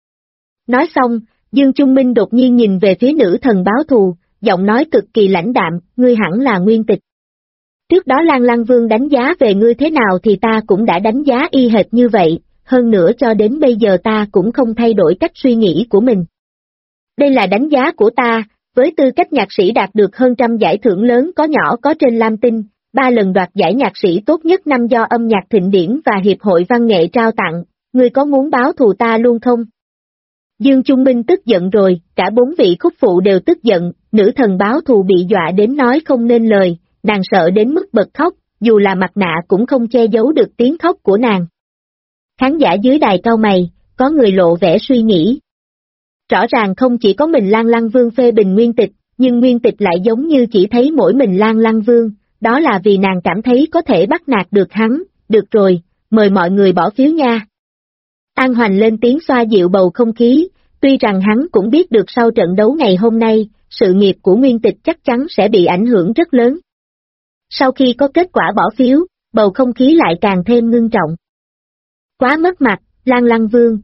Speaker 1: Nói xong, Dương Trung Minh đột nhiên nhìn về phía nữ thần báo thù, giọng nói cực kỳ lãnh đạm, ngươi hẳn là Nguyên Tịch. Trước đó Lan Lăng Vương đánh giá về ngươi thế nào thì ta cũng đã đánh giá y hệt như vậy, hơn nữa cho đến bây giờ ta cũng không thay đổi cách suy nghĩ của mình. Đây là đánh giá của ta, với tư cách nhạc sĩ đạt được hơn 100 giải thưởng lớn có nhỏ có trên Lam Tinh, 3 lần đoạt giải nhạc sĩ tốt nhất năm do âm nhạc thịnh điển và Hiệp hội Văn nghệ trao tặng, ngươi có muốn báo thù ta luôn không? Dương Trung Minh tức giận rồi, cả 4 vị khúc phụ đều tức giận, nữ thần báo thù bị dọa đến nói không nên lời, nàng sợ đến mức bật khóc, dù là mặt nạ cũng không che giấu được tiếng khóc của nàng. Khán giả dưới đài cau mày, có người lộ vẻ suy nghĩ. Rõ ràng không chỉ có mình Lan Lăng Vương phê bình Nguyên Tịch, nhưng Nguyên Tịch lại giống như chỉ thấy mỗi mình Lan Lăng Vương, đó là vì nàng cảm thấy có thể bắt nạt được hắn, được rồi, mời mọi người bỏ phiếu nha. An Hoành lên tiếng xoa dịu bầu không khí, tuy rằng hắn cũng biết được sau trận đấu ngày hôm nay, sự nghiệp của Nguyên Tịch chắc chắn sẽ bị ảnh hưởng rất lớn. Sau khi có kết quả bỏ phiếu, bầu không khí lại càng thêm ngưng trọng. Quá mất mặt, Lan Lăng Vương,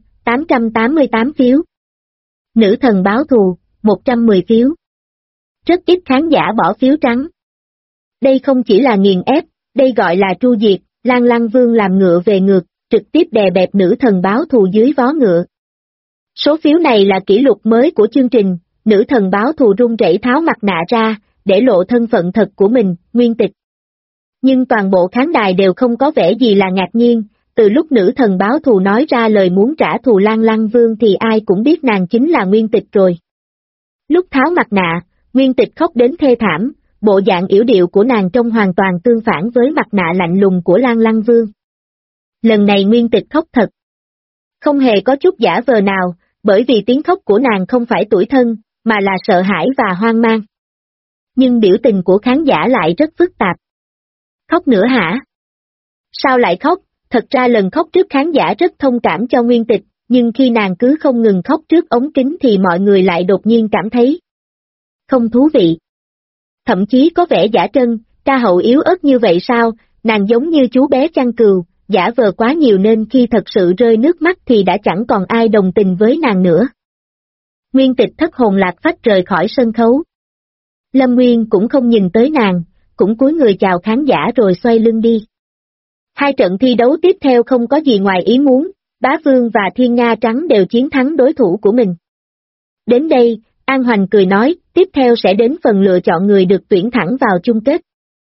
Speaker 1: 888 phiếu. Nữ thần báo thù, 110 phiếu. Rất ít khán giả bỏ phiếu trắng. Đây không chỉ là nghiền ép, đây gọi là tru diệt, Lan Lăng Vương làm ngựa về ngược, trực tiếp đè bẹp nữ thần báo thù dưới vó ngựa. Số phiếu này là kỷ lục mới của chương trình, nữ thần báo thù run rẩy tháo mặt nạ ra, để lộ thân phận thật của mình, Nguyên Tịch. Nhưng toàn bộ khán đài đều không có vẻ gì là ngạc nhiên, từ lúc nữ thần báo thù nói ra lời muốn trả thù Lan Lăng Vương thì ai cũng biết nàng chính là Nguyên Tịch rồi. Lúc tháo mặt nạ, Nguyên Tịch khóc đến thê thảm, bộ dạng yểu điệu của nàng trông hoàn toàn tương phản với mặt nạ lạnh lùng của Lan Lăng Vương. Lần này Nguyên Tịch khóc thật. Không hề có chút giả vờ nào, bởi vì tiếng khóc của nàng không phải tủi thân, mà là sợ hãi và hoang mang. Nhưng biểu tình của khán giả lại rất phức tạp. Khóc nữa hả? Sao lại khóc? Thật ra lần khóc trước khán giả rất thông cảm cho Nguyên Tịch, nhưng khi nàng cứ không ngừng khóc trước ống kính thì mọi người lại đột nhiên cảm thấy không thú vị. Thậm chí có vẻ giả trân, ca hậu yếu ớt như vậy sao, nàng giống như chú bé chăn cừu, giả vờ quá nhiều nên khi thật sự rơi nước mắt thì đã chẳng còn ai đồng tình với nàng nữa. Nguyên Tịch thất hồn lạc phách rời khỏi sân khấu. Lâm Nguyên cũng không nhìn tới nàng, cũng cúi người chào khán giả rồi xoay lưng đi. Hai trận thi đấu tiếp theo không có gì ngoài ý muốn, Bá Vương và Thiên Nga Trắng đều chiến thắng đối thủ của mình. Đến đây, An Hoành cười nói, tiếp theo sẽ đến phần lựa chọn người được tuyển thẳng vào chung kết.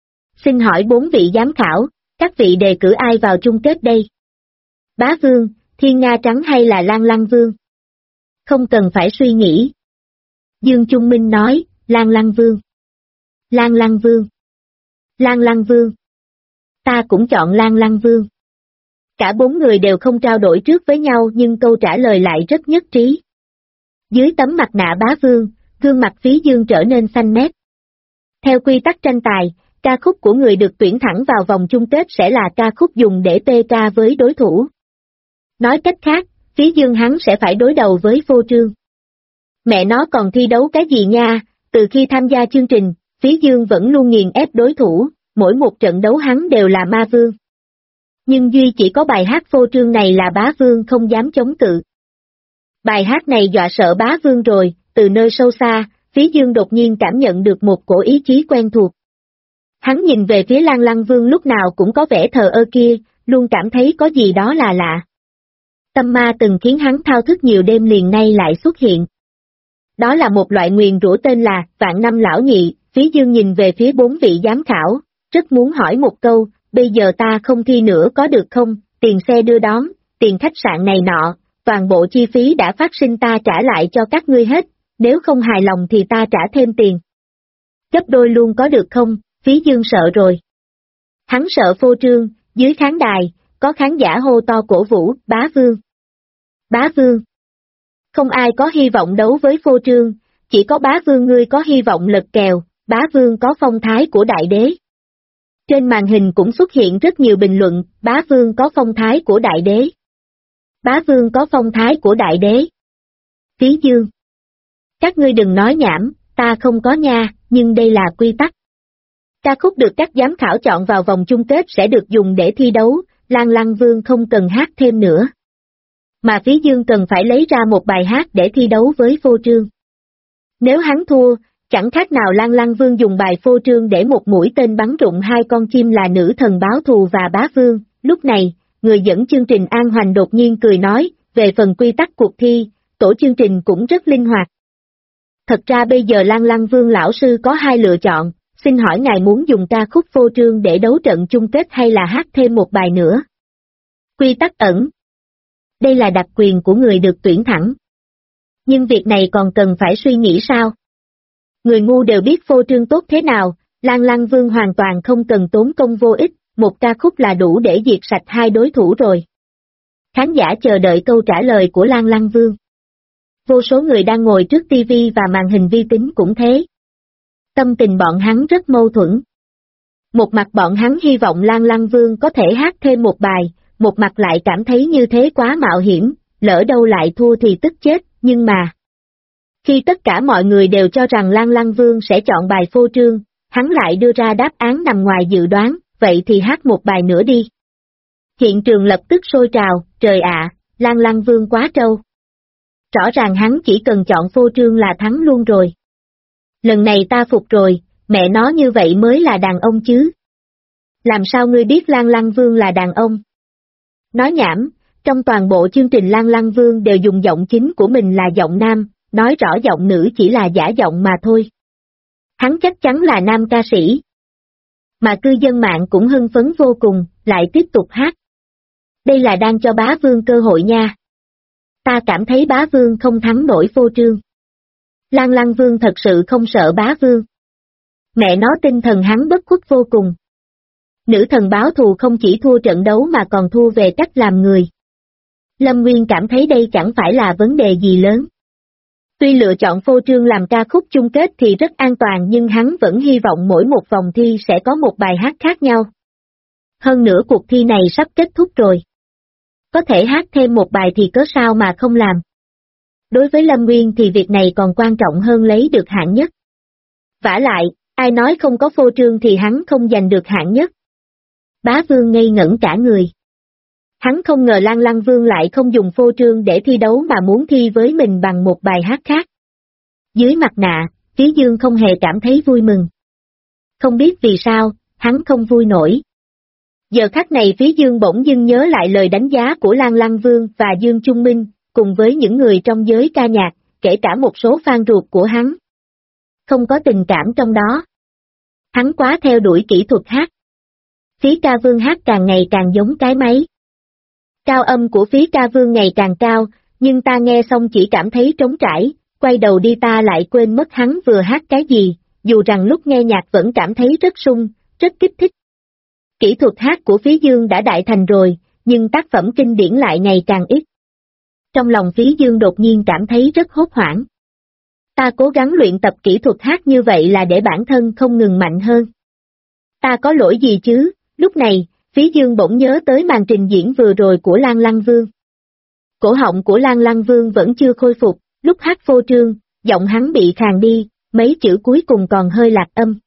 Speaker 1: Xin hỏi 4 vị giám khảo, các vị đề cử ai vào chung kết đây? Bá Vương, Thiên Nga Trắng hay là Lan Lăng Vương? Không cần phải suy nghĩ. Dương Trung Minh nói, Lan Lăng Vương. Lan Lăng Vương. Lan Lăng Vương. Ta cũng chọn Lan Lăng Vương. Cả 4 người đều không trao đổi trước với nhau nhưng câu trả lời lại rất nhất trí. Dưới tấm mặt nạ Bá Vương, gương mặt Phí Dương trở nên xanh mét. Theo quy tắc tranh tài, ca khúc của người được tuyển thẳng vào vòng chung kết sẽ là ca khúc dùng để PK với đối thủ. Nói cách khác, Phí Dương hắn sẽ phải đối đầu với Phô Trương. Mẹ nó còn thi đấu cái gì nha, từ khi tham gia chương trình, Phí Dương vẫn luôn nghiền ép đối thủ, mỗi một trận đấu hắn đều là ma vương. Nhưng duy chỉ có bài hát Phô Trương này là Bá Vương không dám chống cự. Bài hát này dọa sợ Bá Vương rồi, từ nơi sâu xa, Phí Dương đột nhiên cảm nhận được một cổ ý chí quen thuộc. Hắn nhìn về phía Lan Lăng Vương lúc nào cũng có vẻ thờ ơ kia, luôn cảm thấy có gì đó là lạ. Tâm ma từng khiến hắn thao thức nhiều đêm liền nay lại xuất hiện. Đó là một loại nguyền rủa tên là Vạn Năm Lão Nhị. Phí Dương nhìn về phía 4 vị giám khảo, rất muốn hỏi một câu, bây giờ ta không thi nữa có được không, tiền xe đưa đón, tiền khách sạn này nọ, toàn bộ chi phí đã phát sinh ta trả lại cho các ngươi hết, nếu không hài lòng thì ta trả thêm tiền. Gấp đôi luôn có được không? Phí Dương sợ rồi. Hắn sợ Phô Trương, dưới khán đài, có khán giả hô to cổ vũ, Bá Vương. Bá Vương. Không ai có hy vọng đấu với Phô Trương, chỉ có Bá Vương ngươi có hy vọng lật kèo, Bá Vương có phong thái của đại đế. Trên màn hình cũng xuất hiện rất nhiều bình luận, Bá Vương có phong thái của đại đế. Bá Vương có phong thái của đại đế. Phí Dương. Các ngươi đừng nói nhảm, ta không có nha, nhưng đây là quy tắc. Ca khúc được các giám khảo chọn vào vòng chung kết sẽ được dùng để thi đấu, Lan Lăng Vương không cần hát thêm nữa. Mà Phí Dương cần phải lấy ra một bài hát để thi đấu với Phô Trương. Nếu hắn thua, chẳng khác nào Lan Lăng Vương dùng bài Phô Trương để một mũi tên bắn rụng 2 con chim là nữ thần báo thù và Bá Vương. Lúc này, người dẫn chương trình An Hoành đột nhiên cười nói, về phần quy tắc cuộc thi, tổ chương trình cũng rất linh hoạt. Thật ra bây giờ Lan Lăng Vương lão sư có 2 lựa chọn, xin hỏi ngài muốn dùng ca khúc Phô Trương để đấu trận chung kết hay là hát thêm một bài nữa? Quy tắc ẩn. Đây là đặc quyền của người được tuyển thẳng. Nhưng việc này còn cần phải suy nghĩ sao? Người ngu đều biết Phô Trương tốt thế nào, Lan Lăng Vương hoàn toàn không cần tốn công vô ích, một ca khúc là đủ để diệt sạch 2 đối thủ rồi. Khán giả chờ đợi câu trả lời của Lan Lăng Vương. Vô số người đang ngồi trước TV và màn hình vi tính cũng thế. Tâm tình bọn hắn rất mâu thuẫn. Một mặt bọn hắn hy vọng Lan Lăng Vương có thể hát thêm một bài, một mặt lại cảm thấy như thế quá mạo hiểm, lỡ đâu lại thua thì tức chết, nhưng mà... Khi tất cả mọi người đều cho rằng Lan Lăng Vương sẽ chọn bài Phô Trương, hắn lại đưa ra đáp án nằm ngoài dự đoán, vậy thì hát một bài nữa đi. Hiện trường lập tức sôi trào, trời ạ, Lan Lăng Vương quá trâu. Rõ ràng hắn chỉ cần chọn Phô Trương là thắng luôn rồi. Lần này ta phục rồi, mẹ nó như vậy mới là đàn ông chứ. Làm sao ngươi biết Lan Lăng Vương là đàn ông? Nói nhảm, trong toàn bộ chương trình Lan Lăng Vương đều dùng giọng chính của mình là giọng nam, nói rõ giọng nữ chỉ là giả giọng mà thôi. Hắn chắc chắn là nam ca sĩ. Mà cư dân mạng cũng hưng phấn vô cùng, lại tiếp tục hát. Đây là đang cho bá vương cơ hội nha. Ta cảm thấy bá vương không thắng nổi Phô Trương. Lan Lăng Vương thật sự không sợ bá vương. Mẹ nó tinh thần hắn bất khuất vô cùng. Nữ thần báo thù không chỉ thua trận đấu mà còn thua về cách làm người. Lâm Nguyên cảm thấy đây chẳng phải là vấn đề gì lớn. Tuy lựa chọn Phô Trương làm ca khúc chung kết thì rất an toàn nhưng hắn vẫn hy vọng mỗi một vòng thi sẽ có một bài hát khác nhau. Hơn nữa cuộc thi này sắp kết thúc rồi. Có thể hát thêm một bài thì cớ sao mà không làm. Đối với Lâm Nguyên thì việc này còn quan trọng hơn lấy được hạng nhất. Vả lại, ai nói không có Phô Trương thì hắn không giành được hạng nhất. Bá Vương ngây ngẩn cả người. Hắn không ngờ Lan Lăng Vương lại không dùng Phô Trương để thi đấu mà muốn thi với mình bằng một bài hát khác. Dưới mặt nạ, Phí Dương không hề cảm thấy vui mừng. Không biết vì sao, hắn không vui nổi. Giờ khắc này Phí Dương bỗng dưng nhớ lại lời đánh giá của Lan Lăng Vương và Dương Trung Minh, cùng với những người trong giới ca nhạc, kể cả một số fan ruột của hắn. Không có tình cảm trong đó. Hắn quá theo đuổi kỹ thuật hát. Phí Ca Vương hát càng ngày càng giống cái máy. Cao âm của Phí Ca Vương ngày càng cao, nhưng ta nghe xong chỉ cảm thấy trống trải, quay đầu đi ta lại quên mất hắn vừa hát cái gì, dù rằng lúc nghe nhạc vẫn cảm thấy rất sung, rất kích thích. Kỹ thuật hát của Phí Dương đã đại thành rồi, nhưng tác phẩm kinh điển lại ngày càng ít. Trong lòng Phí Dương đột nhiên cảm thấy rất hốt hoảng. Ta cố gắng luyện tập kỹ thuật hát như vậy là để bản thân không ngừng mạnh hơn. Ta có lỗi gì chứ? Lúc này, Phí Dương bỗng nhớ tới màn trình diễn vừa rồi của Lan Lăng Vương. Cổ họng của Lan Lăng Vương vẫn chưa khôi phục, lúc hát Phô Trương, giọng hắn bị khàn đi, mấy chữ cuối cùng còn hơi lạc âm.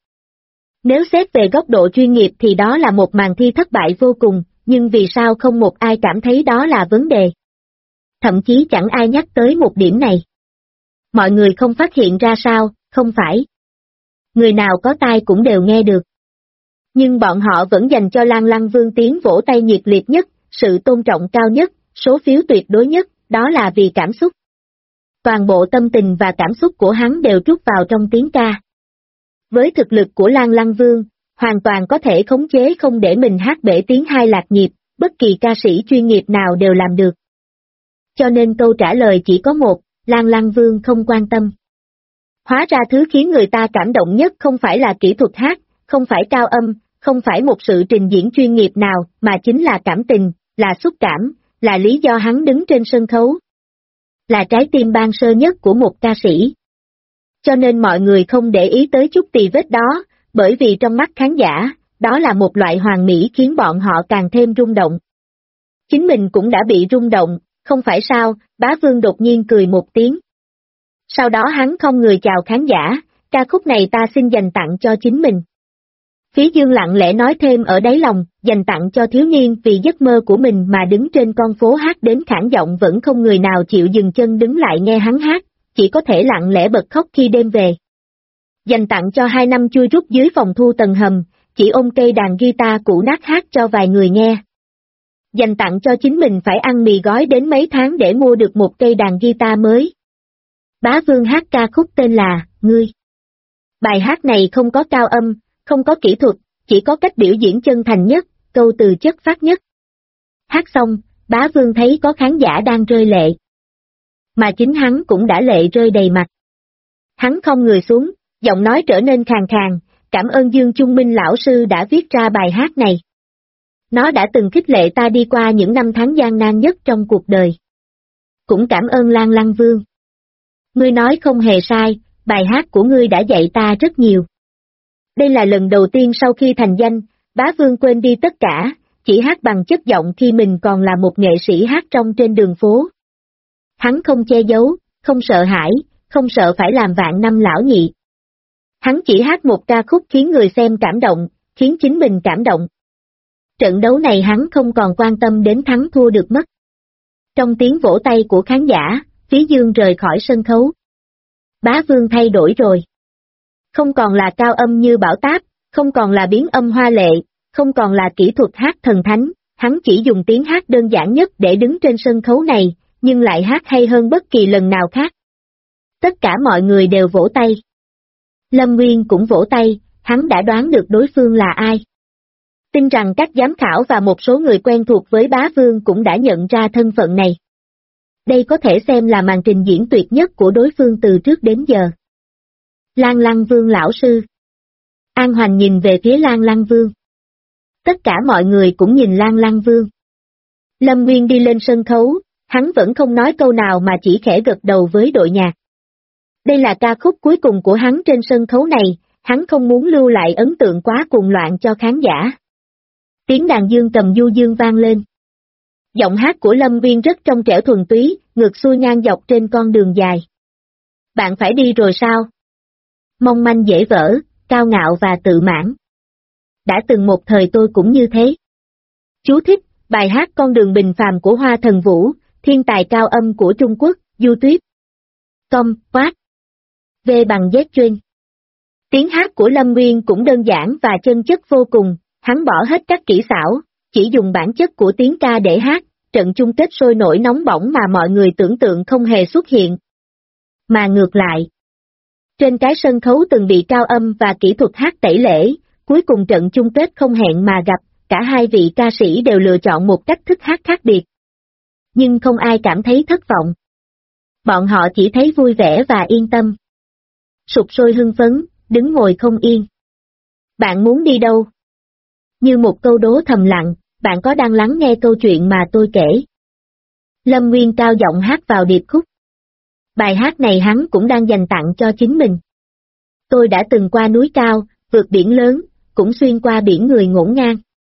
Speaker 1: Nếu xét về góc độ chuyên nghiệp thì đó là một màn thi thất bại vô cùng, nhưng vì sao không một ai cảm thấy đó là vấn đề? Thậm chí chẳng ai nhắc tới một điểm này. Mọi người không phát hiện ra sao, không phải. Người nào có tai cũng đều nghe được. Nhưng bọn họ vẫn dành cho Lan Lăng Vương tiếng vỗ tay nhiệt liệt nhất, sự tôn trọng cao nhất, số phiếu tuyệt đối nhất, đó là vì cảm xúc. Toàn bộ tâm tình và cảm xúc của hắn đều trút vào trong tiếng ca. Với thực lực của Lan Lăng Vương, hoàn toàn có thể khống chế không để mình hát bể tiếng hai lạc nhịp, bất kỳ ca sĩ chuyên nghiệp nào đều làm được. Cho nên câu trả lời chỉ có một, Lan Lăng Vương không quan tâm. Hóa ra thứ khiến người ta cảm động nhất không phải là kỹ thuật hát, không phải cao âm, không phải một sự trình diễn chuyên nghiệp nào, mà chính là cảm tình, là xúc cảm, là lý do hắn đứng trên sân khấu. Là trái tim ban sơ nhất của một ca sĩ. Cho nên mọi người không để ý tới chút tì vết đó, bởi vì trong mắt khán giả, đó là một loại hoàn mỹ khiến bọn họ càng thêm rung động. Chính mình cũng đã bị rung động, không phải sao? Bá Vương đột nhiên cười một tiếng. Sau đó hắn không người chào khán giả, ca khúc này ta xin dành tặng cho chính mình. Phí Dương lặng lẽ nói thêm ở đáy lòng, dành tặng cho thiếu niên vì giấc mơ của mình mà đứng trên con phố hát đến khản giọng vẫn không người nào chịu dừng chân đứng lại nghe hắn hát, chỉ có thể lặng lẽ bật khóc khi đêm về. Dành tặng cho 2 năm chui rút dưới phòng thu tầng hầm, chỉ ôm cây đàn guitar cũ nát hát cho vài người nghe. Dành tặng cho chính mình phải ăn mì gói đến mấy tháng để mua được một cây đàn guitar mới. Bá Vương hát ca khúc tên là Ngươi. Bài hát này không có cao âm, không có kỹ thuật, chỉ có cách biểu diễn chân thành nhất, câu từ chất phát nhất. Hát xong, Bá Vương thấy có khán giả đang rơi lệ. Mà chính hắn cũng đã lệ rơi đầy mặt. Hắn không người xuống, giọng nói trở nên khàn khàn, cảm ơn Dương Trung Minh lão sư đã viết ra bài hát này. Nó đã từng khích lệ ta đi qua những năm tháng gian nan nhất trong cuộc đời. Cũng cảm ơn Lan Lăng Vương. Ngươi nói không hề sai, bài hát của ngươi đã dạy ta rất nhiều. Đây là lần đầu tiên sau khi thành danh, Bá Vương quên đi tất cả, chỉ hát bằng chất giọng khi mình còn là một nghệ sĩ hát trong trên đường phố. Hắn không che giấu, không sợ hãi, không sợ phải làm vạn năm lão nhị. Hắn chỉ hát một ca khúc khiến người xem cảm động, khiến chính mình cảm động. Trận đấu này hắn không còn quan tâm đến thắng thua được mất. Trong tiếng vỗ tay của khán giả, Phí Dương rời khỏi sân khấu. Bá Vương thay đổi rồi. Không còn là cao âm như bão táp, không còn là biến âm hoa lệ, không còn là kỹ thuật hát thần thánh, hắn chỉ dùng tiếng hát đơn giản nhất để đứng trên sân khấu này, nhưng lại hát hay hơn bất kỳ lần nào khác. Tất cả mọi người đều vỗ tay. Lâm Nguyên cũng vỗ tay, hắn đã đoán được đối phương là ai. Tin rằng các giám khảo và một số người quen thuộc với bá vương cũng đã nhận ra thân phận này. Đây có thể xem là màn trình diễn tuyệt nhất của đối phương từ trước đến giờ. Lan Lăng Vương lão sư. An Hoành nhìn về phía Lan Lăng Vương. Tất cả mọi người cũng nhìn Lan Lăng Vương. Lâm Nguyên đi lên sân khấu, hắn vẫn không nói câu nào mà chỉ khẽ gật đầu với đội nhạc. Đây là ca khúc cuối cùng của hắn trên sân khấu này, hắn không muốn lưu lại ấn tượng quá cuồng loạn cho khán giả. Tiếng đàn dương cầm du dương vang lên. Giọng hát của Lâm Nguyên rất trong trẻo thuần túy, ngược xuôi ngang dọc trên con đường dài. Bạn phải đi rồi sao? Mong manh dễ vỡ, cao ngạo và tự mãn. Đã từng một thời tôi cũng như thế. Chú thích, bài hát Con đường bình phàm của Hoa Thần Vũ, thiên tài cao âm của Trung Quốc, Du Tuyết. Com, Quát. V bằng Z chuyên. Tiếng hát của Lâm Nguyên cũng đơn giản và chân chất vô cùng, hắn bỏ hết các kỹ xảo, chỉ dùng bản chất của tiếng ca để hát, trận chung kết sôi nổi nóng bỏng mà mọi người tưởng tượng không hề xuất hiện. Mà ngược lại, trên cái sân khấu từng bị cao âm và kỹ thuật hát tẩy lễ, cuối cùng trận chung kết không hẹn mà gặp, cả hai vị ca sĩ đều lựa chọn một cách thức hát khác biệt. Nhưng không ai cảm thấy thất vọng. Bọn họ chỉ thấy vui vẻ và yên tâm. Sục sôi hưng phấn, đứng ngồi không yên. Bạn muốn đi đâu? Như một câu đố thầm lặng, bạn có đang lắng nghe câu chuyện mà tôi kể? Lâm Nguyên cao giọng hát vào điệp khúc. Bài hát này hắn cũng đang dành tặng cho chính mình. Tôi đã từng qua núi cao, vượt biển lớn, cũng xuyên qua biển người ngổn ngang.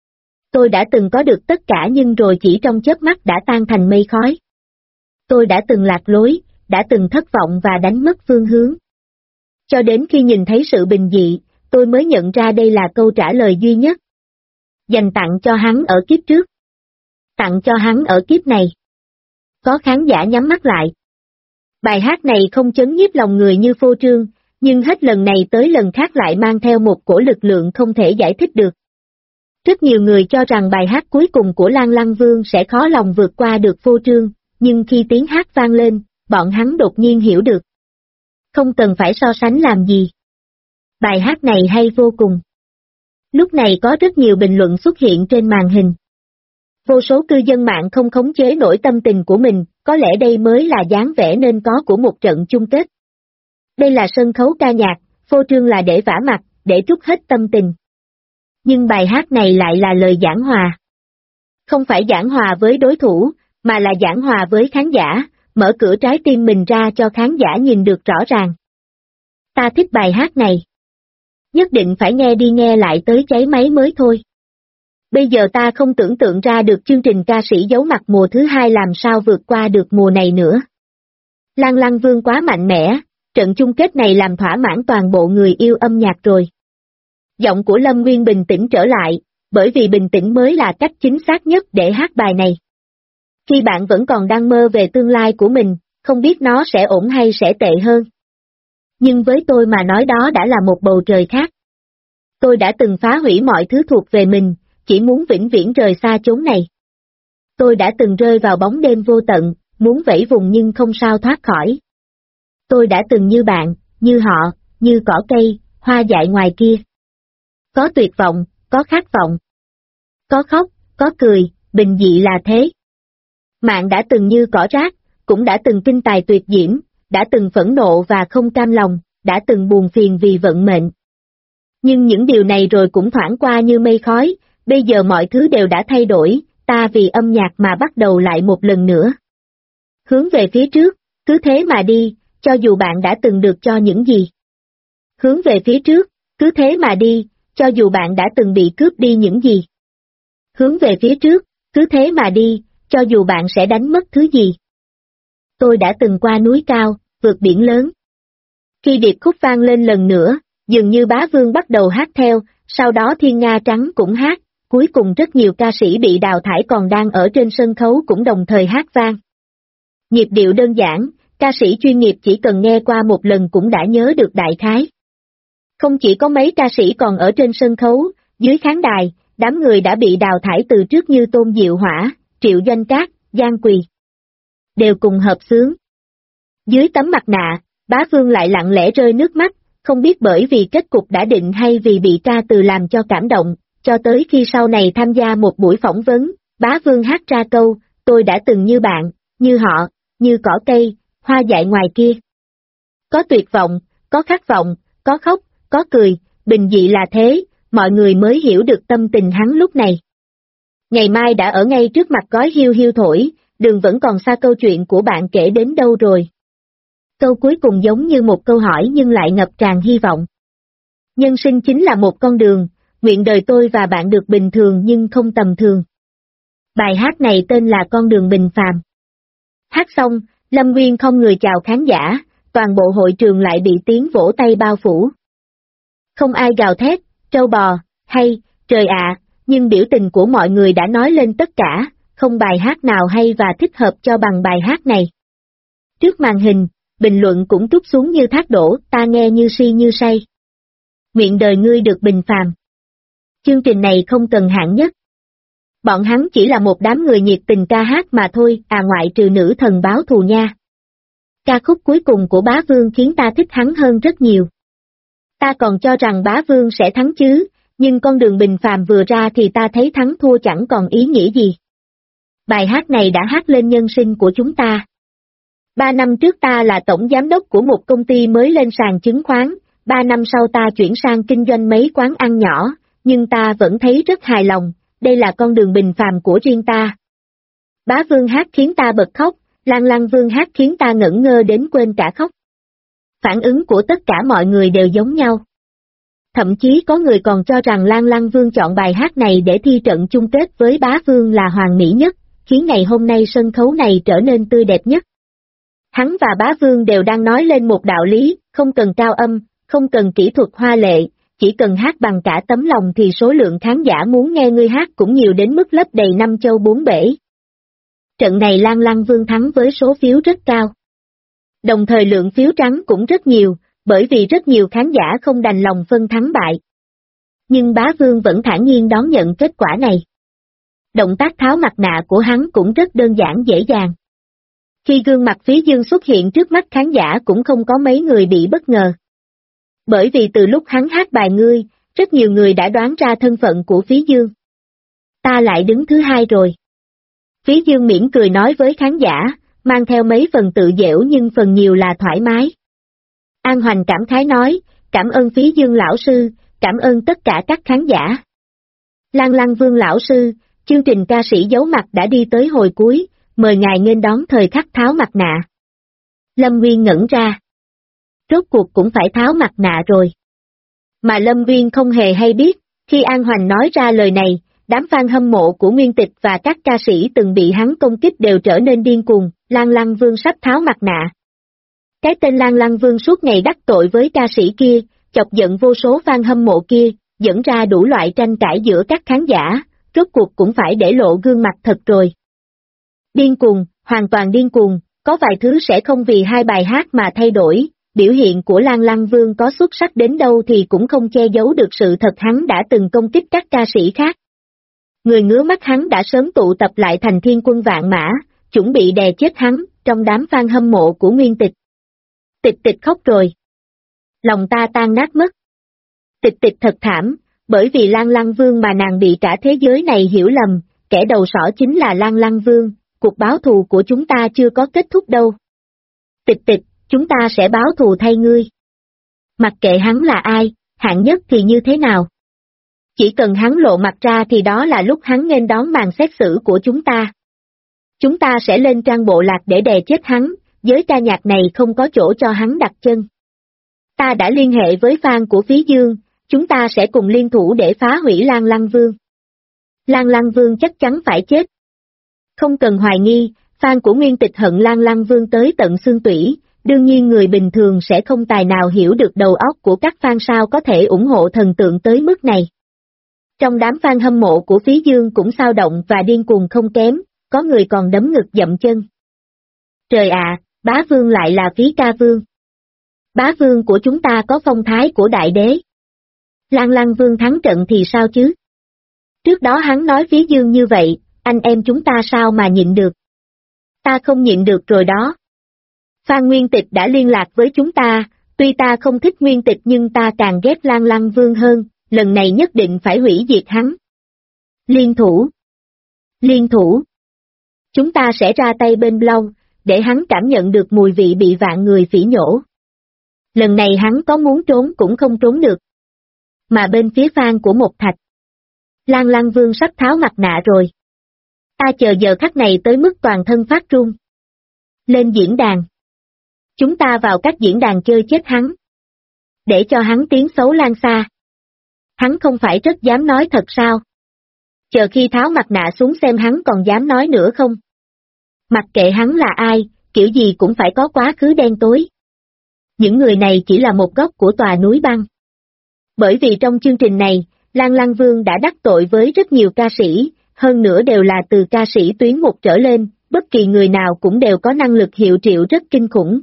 Speaker 1: Tôi đã từng có được tất cả nhưng rồi chỉ trong chớp mắt đã tan thành mây khói. Tôi đã từng lạc lối, đã từng thất vọng và đánh mất phương hướng. Cho đến khi nhìn thấy sự bình dị, tôi mới nhận ra đây là câu trả lời duy nhất. Dành tặng cho hắn ở kiếp trước. Tặng cho hắn ở kiếp này. Có khán giả nhắm mắt lại. Bài hát này không chấn nhiếp lòng người như phô trương, nhưng hết lần này tới lần khác lại mang theo một cổ lực lượng không thể giải thích được. Rất nhiều người cho rằng bài hát cuối cùng của Lan Lăng Vương sẽ khó lòng vượt qua được phô trương, nhưng khi tiếng hát vang lên, bọn hắn đột nhiên hiểu được. Không cần phải so sánh làm gì. Bài hát này hay vô cùng. Lúc này có rất nhiều bình luận xuất hiện trên màn hình. Vô số cư dân mạng không khống chế nổi tâm tình của mình, có lẽ đây mới là dáng vẻ nên có của một trận chung kết. Đây là sân khấu ca nhạc, phô trương là để vả mặt, để trút hết tâm tình. Nhưng bài hát này lại là lời giảng hòa. Không phải giảng hòa với đối thủ, mà là giảng hòa với khán giả, mở cửa trái tim mình ra cho khán giả nhìn được rõ ràng. Ta thích bài hát này. Nhất định phải nghe đi nghe lại tới cháy máy mới thôi. Bây giờ ta không tưởng tượng ra được chương trình ca sĩ giấu mặt mùa thứ hai làm sao vượt qua được mùa này nữa. Lan Lăng Vương quá mạnh mẽ, trận chung kết này làm thỏa mãn toàn bộ người yêu âm nhạc rồi. Giọng của Lâm Nguyên bình tĩnh trở lại, bởi vì bình tĩnh mới là cách chính xác nhất để hát bài này. Khi bạn vẫn còn đang mơ về tương lai của mình, không biết nó sẽ ổn hay sẽ tệ hơn. Nhưng với tôi mà nói đó đã là một bầu trời khác. Tôi đã từng phá hủy mọi thứ thuộc về mình, chỉ muốn vĩnh viễn rời xa chốn này. Tôi đã từng rơi vào bóng đêm vô tận, muốn vẫy vùng nhưng không sao thoát khỏi. Tôi đã từng như bạn, như họ, như cỏ cây, hoa dại ngoài kia. Có tuyệt vọng, có khát vọng. Có khóc, có cười, bình dị là thế. Mạng đã từng như cỏ rác, cũng đã từng kinh tài tuyệt diễm, đã từng phẫn nộ và không cam lòng, đã từng buồn phiền vì vận mệnh. Nhưng những điều này rồi cũng thoảng qua như mây khói, bây giờ mọi thứ đều đã thay đổi, ta vì âm nhạc mà bắt đầu lại một lần nữa. Hướng về phía trước, cứ thế mà đi, cho dù bạn đã từng được cho những gì. Hướng về phía trước, cứ thế mà đi, cho dù bạn đã từng bị cướp đi những gì. Hướng về phía trước, cứ thế mà đi, cho dù bạn sẽ đánh mất thứ gì. Tôi đã từng qua núi cao, vượt biển lớn. Khi điệp khúc vang lên lần nữa, dường như bá vương bắt đầu hát theo, sau đó Thiên Nga Trắng cũng hát, cuối cùng rất nhiều ca sĩ bị đào thải còn đang ở trên sân khấu cũng đồng thời hát vang. Nhịp điệu đơn giản, ca sĩ chuyên nghiệp chỉ cần nghe qua một lần cũng đã nhớ được đại khái. Không chỉ có mấy ca sĩ còn ở trên sân khấu, dưới khán đài, đám người đã bị đào thải từ trước như Tôn Diệu Hỏa, Triệu Doanh Cát, Giang Quỳ. Đều cùng hợp xướng. Dưới tấm mặt nạ, bá vương lại lặng lẽ rơi nước mắt, không biết bởi vì kết cục đã định hay vì bị ca từ làm cho cảm động, cho tới khi sau này tham gia một buổi phỏng vấn, Bá Vương hát ra câu, tôi đã từng như bạn, như họ, như cỏ cây, hoa dại ngoài kia. Có tuyệt vọng, có khát vọng, có khóc, có cười, bình dị là thế, mọi người mới hiểu được tâm tình hắn lúc này. Ngày mai đã ở ngay trước mặt gói hiu hiu thổi, đường vẫn còn xa câu chuyện của bạn kể đến đâu rồi. Câu cuối cùng giống như một câu hỏi nhưng lại ngập tràn hy vọng. Nhân sinh chính là một con đường, nguyện đời tôi và bạn được bình thường nhưng không tầm thường. Bài hát này tên là Con đường bình phàm. Hát xong, Lâm Nguyên không người chào khán giả, toàn bộ hội trường lại bị tiếng vỗ tay bao phủ. Không ai gào thét, trâu bò, hay, trời ạ, nhưng biểu tình của mọi người đã nói lên tất cả, không bài hát nào hay và thích hợp cho bằng bài hát này. Trước màn hình, bình luận cũng trút xuống như thác đổ, ta nghe như si như say. Nguyện đời ngươi được bình phàm. Chương trình này không cần hạng nhất. Bọn hắn chỉ là một đám người nhiệt tình ca hát mà thôi, ngoại trừ nữ thần báo thù nha. Ca khúc cuối cùng của Bá Vương khiến ta thích hắn hơn rất nhiều. Ta còn cho rằng Bá Vương sẽ thắng chứ, nhưng con đường bình phàm vừa ra thì ta thấy thắng thua chẳng còn ý nghĩa gì. Bài hát này đã hát lên nhân sinh của chúng ta. 3 năm trước ta là tổng giám đốc của một công ty mới lên sàn chứng khoán, 3 năm sau ta chuyển sang kinh doanh mấy quán ăn nhỏ, nhưng ta vẫn thấy rất hài lòng, đây là con đường bình phàm của riêng ta. Bá Vương hát khiến ta bật khóc, Lang Lăng Vương hát khiến ta ngẩn ngơ đến quên cả khóc. Phản ứng của tất cả mọi người đều giống nhau. Thậm chí có người còn cho rằng Lang Lăng Vương chọn bài hát này để thi trận chung kết với Bá Vương là hoàn mỹ nhất, khiến ngày hôm nay sân khấu này trở nên tươi đẹp nhất. Hắn và Bá Vương đều đang nói lên một đạo lý, không cần cao âm, không cần kỹ thuật hoa lệ, chỉ cần hát bằng cả tấm lòng thì số lượng khán giả muốn nghe ngươi hát cũng nhiều đến mức lấp đầy 5 châu 4 bể. Trận này Lang Lăng Vương thắng với số phiếu rất cao. Đồng thời lượng phiếu trắng cũng rất nhiều, bởi vì rất nhiều khán giả không đành lòng phân thắng bại. Nhưng Bá Vương vẫn thản nhiên đón nhận kết quả này. Động tác tháo mặt nạ của hắn cũng rất đơn giản dễ dàng. Khi gương mặt Phí Dương xuất hiện trước mắt khán giả cũng không có mấy người bị bất ngờ. Bởi vì từ lúc hắn hát bài ngươi, rất nhiều người đã đoán ra thân phận của Phí Dương. Ta lại đứng thứ hai rồi. Phí Dương mỉm cười nói với khán giả, mang theo mấy phần tự giễu nhưng phần nhiều là thoải mái. An Hoành cảm khái nói, cảm ơn Phí Dương lão sư, cảm ơn tất cả các khán giả. Lang Lăng Vương lão sư, chương trình ca sĩ giấu mặt đã đi tới hồi cuối, mời ngài nghênh đón thời khắc tháo mặt nạ. Lâm Nguyên ngẩn ra. Rốt cuộc cũng phải tháo mặt nạ rồi. Mà Lâm Nguyên không hề hay biết, khi An Hoành nói ra lời này, đám fan hâm mộ của Nguyên Tịch và các ca sĩ từng bị hắn công kích đều trở nên điên cuồng, Lang Lăng Vương sắp tháo mặt nạ. Cái tên Lang Lăng Vương suốt ngày đắc tội với ca sĩ kia, chọc giận vô số fan hâm mộ kia, dẫn ra đủ loại tranh cãi giữa các khán giả, rốt cuộc cũng phải để lộ gương mặt thật rồi. Điên cuồng, hoàn toàn điên cuồng, có vài thứ sẽ không vì hai bài hát mà thay đổi, biểu hiện của Lang Lăng Vương có xuất sắc đến đâu thì cũng không che giấu được sự thật hắn đã từng công kích các ca sĩ khác. Người ngứa mắt hắn đã sớm tụ tập lại thành thiên quân vạn mã, chuẩn bị đè chết hắn, trong đám fan hâm mộ của Nguyên Tịch. Tịch Tịch khóc rồi. Lòng ta tan nát mất. Tịch Tịch thật thảm, bởi vì Lang Lăng Vương mà nàng bị cả thế giới này hiểu lầm, kẻ đầu sỏ chính là Lang Lăng Vương, cuộc báo thù của chúng ta chưa có kết thúc đâu. Tịch Tịch, chúng ta sẽ báo thù thay ngươi. Mặc kệ hắn là ai, hạng nhất thì như thế nào? Chỉ cần hắn lộ mặt ra thì đó là lúc hắn nghênh đón màn xét xử của chúng ta. Chúng ta sẽ lên trang bộ lạc để đè chết hắn, giới ca nhạc này không có chỗ cho hắn đặt chân. Ta đã liên hệ với fan của Phí Dương, chúng ta sẽ cùng liên thủ để phá hủy Lang Lăng Vương. Lang Lăng Vương chắc chắn phải chết. Không cần hoài nghi, fan của Nguyên Tịch hận Lang Lăng Vương tới tận xương tủy, đương nhiên người bình thường sẽ không tài nào hiểu được đầu óc của các fan sao có thể ủng hộ thần tượng tới mức này. Trong đám fan hâm mộ của Phí Dương cũng xao động và điên cuồng không kém, có người còn đấm ngực dậm chân. Trời ạ, Bá Vương lại là Phí Ca Vương. Bá Vương của chúng ta có phong thái của đại đế. Lang Lăng Vương thắng trận thì sao chứ? Trước đó hắn nói Phí Dương như vậy, anh em chúng ta sao mà nhịn được? Ta không nhịn được rồi đó. Phan Nguyên Tịch đã liên lạc với chúng ta, Tuy ta không thích Nguyên Tịch nhưng ta càng ghét Lang Lăng Vương hơn, lần này nhất định phải hủy diệt hắn. Liên thủ! Liên thủ! Chúng ta sẽ ra tay bên Long, để hắn cảm nhận được mùi vị bị vạn người phỉ nhổ. Lần này hắn có muốn trốn cũng không trốn được. Mà bên phía Phan của một thạch, Lang Lăng Vương sắp tháo mặt nạ rồi. Ta chờ giờ khắc này tới mức toàn thân phát run. Lên diễn đàn. Chúng ta vào các diễn đàn chơi chết hắn. Để cho hắn tiếng xấu lan xa. Hắn không phải rất dám nói thật sao? Chờ khi tháo mặt nạ xuống xem hắn còn dám nói nữa không? Mặc kệ hắn là ai, kiểu gì cũng phải có quá khứ đen tối. Những người này chỉ là một góc của tòa núi băng. Bởi vì trong chương trình này, Lang Lăng Vương đã đắc tội với rất nhiều ca sĩ, hơn nữa đều là từ ca sĩ tuyến một trở lên, bất kỳ người nào cũng đều có năng lực hiệu triệu rất kinh khủng.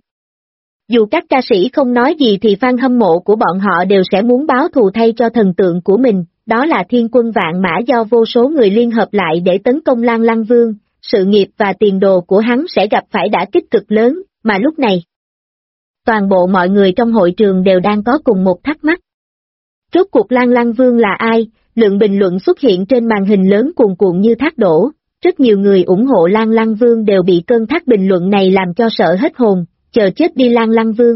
Speaker 1: Dù các ca sĩ không nói gì thì fan hâm mộ của bọn họ đều sẽ muốn báo thù thay cho thần tượng của mình, đó là thiên quân vạn mã do vô số người liên hợp lại để tấn công Lang Lăng Vương, sự nghiệp và tiền đồ của hắn sẽ gặp phải đả kích cực lớn, mà lúc này, toàn bộ mọi người trong hội trường đều đang có cùng một thắc mắc. Rốt cuộc Lang Lăng Vương là ai? Lượng bình luận xuất hiện trên màn hình lớn cuồn cuộn như thác đổ, rất nhiều người ủng hộ Lang Lăng Vương đều bị cơn thác bình luận này làm cho sợ hết hồn, chờ chết đi Lang Lăng Vương.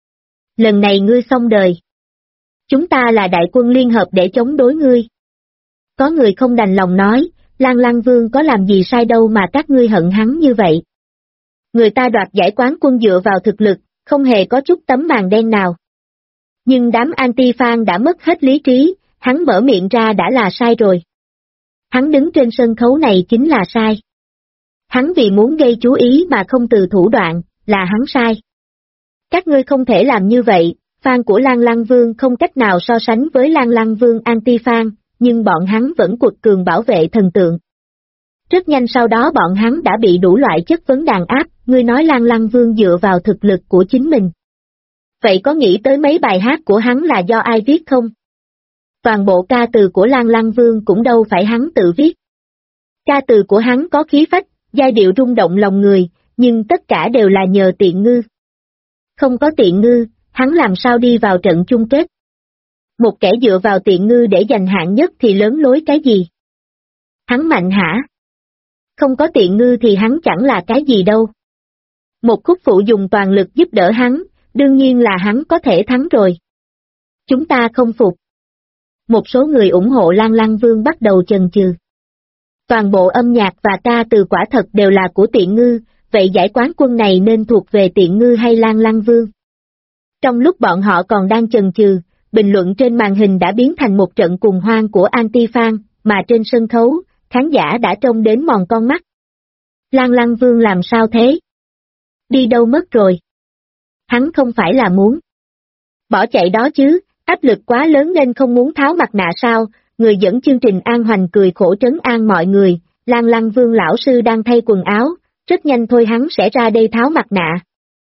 Speaker 1: Lần này ngươi xong đời. Chúng ta là đại quân liên hợp để chống đối ngươi. Có người không đành lòng nói, Lang Lăng Vương có làm gì sai đâu mà các ngươi hận hắn như vậy. Người ta đoạt giải quán quân dựa vào thực lực, không hề có chút tấm màn đen nào. Nhưng đám anti-fan đã mất hết lý trí, hắn mở miệng ra đã là sai rồi. Hắn đứng trên sân khấu này chính là sai. Hắn vì muốn gây chú ý mà không từ thủ đoạn, là hắn sai. Các ngươi không thể làm như vậy, fan của Lang Lăng Vương không cách nào so sánh với Lang Lăng Vương anti-fan, nhưng bọn hắn vẫn quật cường bảo vệ thần tượng. Rất nhanh sau đó bọn hắn đã bị đủ loại chất vấn đàn áp, ngươi nói Lang Lăng Vương dựa vào thực lực của chính mình. Vậy có nghĩ tới mấy bài hát của hắn là do ai viết không? Toàn bộ ca từ của Lang Lăng Vương cũng đâu phải hắn tự viết. Ca từ của hắn có khí phách, giai điệu rung động lòng người, nhưng tất cả đều là nhờ Tiện Ngư. Không có Tiện Ngư, hắn làm sao đi vào trận chung kết? Một kẻ dựa vào Tiện Ngư để giành hạng nhất thì lớn lối cái gì? Hắn mạnh hả? Không có Tiện Ngư thì hắn chẳng là cái gì đâu. Một khúc phụ dùng toàn lực giúp đỡ hắn, đương nhiên là hắn có thể thắng rồi. Chúng ta không phục. Một số người ủng hộ Lang Lăng Vương bắt đầu chần chừ. Toàn bộ âm nhạc và ca từ quả thật đều là của Tiện Ngư, vậy giải quán quân này nên thuộc về Tiện Ngư hay Lang Lăng Vương? Trong lúc bọn họ còn đang chần chừ, bình luận trên màn hình đã biến thành một trận cuồng hoan của anti-fan, mà trên sân khấu, khán giả đã trông đến mòn con mắt. Lang Lăng Vương làm sao thế? Đi đâu mất rồi? Hắn không phải là muốn bỏ chạy đó chứ, áp lực quá lớn nên không muốn tháo mặt nạ sao? Người dẫn chương trình An Hoành cười khổ trấn an mọi người, Lang Lăng Vương lão sư đang thay quần áo, rất nhanh thôi hắn sẽ ra đây tháo mặt nạ.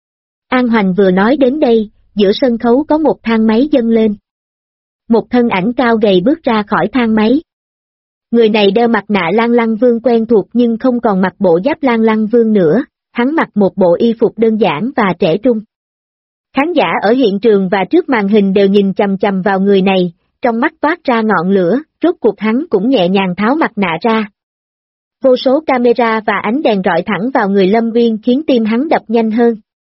Speaker 1: An Hoành vừa nói đến đây, giữa sân khấu có một thang máy dâng lên. Một thân ảnh cao gầy bước ra khỏi thang máy. Người này đeo mặt nạ Lang Lăng Vương quen thuộc nhưng không còn mặc bộ giáp Lang Lăng Vương nữa, hắn mặc một bộ y phục đơn giản và trẻ trung. Khán giả ở hiện trường và trước màn hình đều nhìn chằm chằm vào người này, trong mắt toát ra ngọn lửa, rốt cuộc hắn cũng nhẹ nhàng tháo mặt nạ ra. Vô số camera và ánh đèn rọi thẳng vào người Lâm Nguyên khiến tim hắn đập nhanh hơn.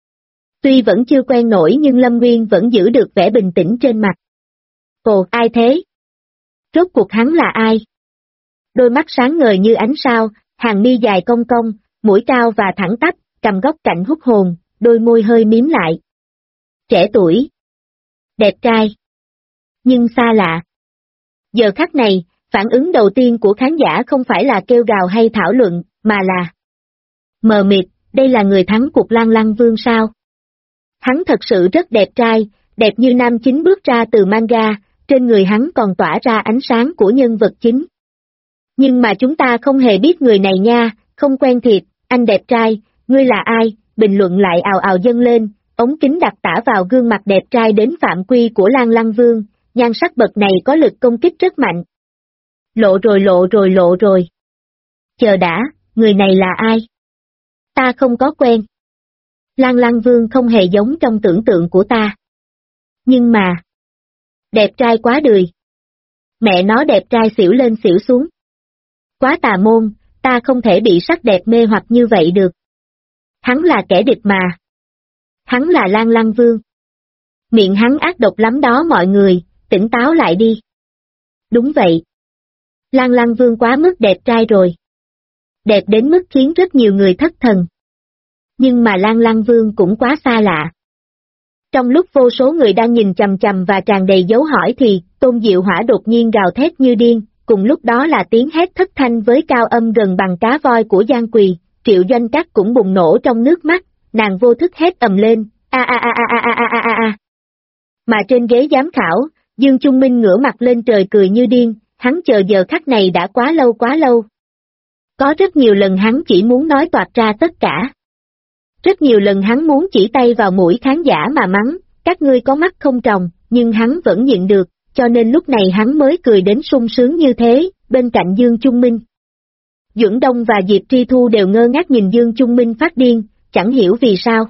Speaker 1: Tuy vẫn chưa quen nổi nhưng Lâm Nguyên vẫn giữ được vẻ bình tĩnh trên mặt. Ồ, ai thế? Rốt cuộc hắn là ai? Đôi mắt sáng ngời như ánh sao, hàng mi dài cong cong, mũi cao và thẳng tắp, cầm góc cạnh hút hồn, đôi môi hơi mím lại. Trẻ tuổi. Đẹp trai. Nhưng xa lạ. Giờ khắc này, phản ứng đầu tiên của khán giả không phải là kêu gào hay thảo luận, mà là mờ mịt, đây là người thắng cuộc Lang Lăng Vương sao? Hắn thật sự rất đẹp trai, đẹp như nam chính bước ra từ manga, trên người hắn còn tỏa ra ánh sáng của nhân vật chính. Nhưng mà chúng ta không hề biết người này nha, không quen thiệt, anh đẹp trai, ngươi là ai? Bình luận lại ào ào dâng lên, ống kính đặt tả vào gương mặt đẹp trai đến phạm quy của Lang Lăng Vương, nhan sắc bậc này có lực công kích rất mạnh. Lộ rồi. Chờ đã, người này là ai? Ta không có quen. Lang Lăng Vương không hề giống trong tưởng tượng của ta. Nhưng mà, đẹp trai quá đời. Mẹ nó đẹp trai xỉu lên xỉu xuống. Quá tà môn, ta không thể bị sắc đẹp mê hoặc như vậy được. Hắn là kẻ địch mà. Hắn là Lan Lăng Vương. Miệng hắn ác độc lắm đó mọi người, tỉnh táo lại đi. Đúng vậy. Lan Lăng Vương quá mức đẹp trai rồi. Đẹp đến mức khiến rất nhiều người thất thần. Nhưng mà Lan Lăng Vương cũng quá xa lạ. Trong lúc vô số người đang nhìn chằm chằm và tràn đầy dấu hỏi thì, Tôn Diệu Hỏa đột nhiên gào thét như điên, cùng lúc đó là tiếng hét thất thanh với cao âm gần bằng cá voi của Giang Quỳ, Triệu Doanh Cát cũng bùng nổ trong nước mắt, nàng vô thức hét ầm lên, a a a a a a a a a. Mà trên ghế giám khảo, Dương Trung Minh ngửa mặt lên trời cười như điên, hắn chờ giờ khắc này đã quá lâu quá lâu. Có rất nhiều lần hắn chỉ muốn nói toạc ra tất cả. Rất nhiều lần hắn muốn chỉ tay vào mũi khán giả mà mắng, các ngươi có mắt không tròng, nhưng hắn vẫn nhịn được, cho nên lúc này hắn mới cười đến sung sướng như thế, bên cạnh Dương Trung Minh. Duẩn Đông và Diệp Tri Thu đều ngơ ngác nhìn Dương Trung Minh phát điên, chẳng hiểu vì sao.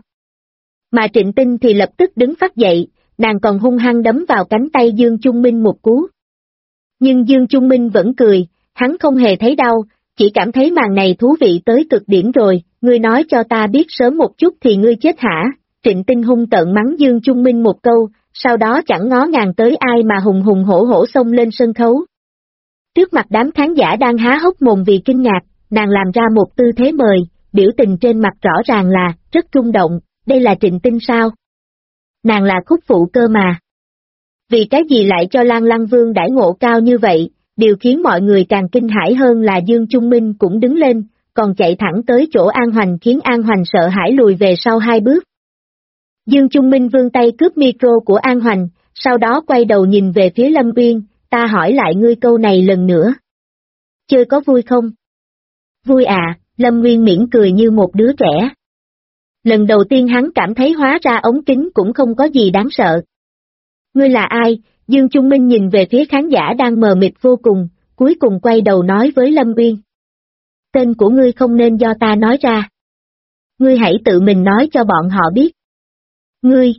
Speaker 1: Mà Trịnh Tinh thì lập tức đứng phát dậy, nàng còn hung hăng đấm vào cánh tay Dương Trung Minh một cú. Nhưng Dương Trung Minh vẫn cười, hắn không hề thấy đau, chỉ cảm thấy màn này thú vị tới cực điểm rồi, ngươi nói cho ta biết sớm một chút thì ngươi chết hả? Trịnh Tinh hung tợn mắng Dương Trung Minh một câu, sau đó chẳng ngó ngàng tới ai mà hùng hùng hổ hổ xông lên sân khấu. Trước mặt đám khán giả đang há hốc mồm vì kinh ngạc, nàng làm ra một tư thế mời, biểu tình trên mặt rõ ràng là, rất rung động, đây là Trịnh Tinh sao? Nàng là khúc phụ cơ mà. Vì cái gì lại cho Lan Lăng Vương đãi ngộ cao như vậy, điều khiến mọi người càng kinh hãi hơn là Dương Trung Minh cũng đứng lên, còn chạy thẳng tới chỗ An Hoành khiến An Hoành sợ hãi lùi về sau 2 bước. Dương Trung Minh vươn tay cướp micro của An Hoành, sau đó quay đầu nhìn về phía Lâm Uyên, ta hỏi lại ngươi câu này lần nữa. Chơi có vui không? Vui à, Lâm Uyên mỉm cười như một đứa trẻ. Lần đầu tiên hắn cảm thấy hóa ra ống kính cũng không có gì đáng sợ. Ngươi là ai? Dương Trung Minh nhìn về phía khán giả đang mờ mịt vô cùng, cuối cùng quay đầu nói với Lâm Uyên. Tên của ngươi không nên do ta nói ra. Ngươi hãy tự mình nói cho bọn họ biết. Ngươi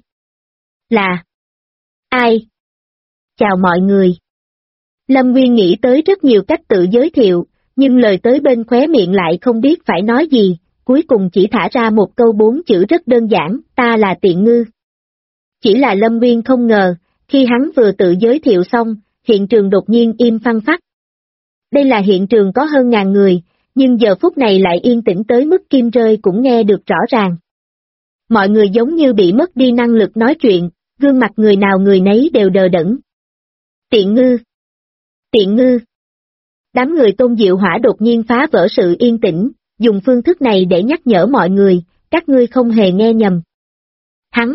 Speaker 1: là ai? Chào mọi người. Lâm Uyên nghĩ tới rất nhiều cách tự giới thiệu, nhưng lời tới bên khóe miệng lại không biết phải nói gì, cuối cùng chỉ thả ra một câu 4 chữ rất đơn giản, ta là Tiện Ngư. Chỉ là Lâm Uyên không ngờ, khi hắn vừa tự giới thiệu xong, hiện trường đột nhiên im phăng phắc. Đây là hiện trường có hơn 1000 người, nhưng giờ phút này lại yên tĩnh tới mức kim rơi cũng nghe được rõ ràng. Mọi người giống như bị mất đi năng lực nói chuyện, gương mặt người nào người nấy đều đờ đẫn. Tiện Ngư! Tiện Ngư! Đám người Tôn Diệu Hỏa đột nhiên phá vỡ sự yên tĩnh, dùng phương thức này để nhắc nhở mọi người, các ngươi không hề nghe nhầm. Hắn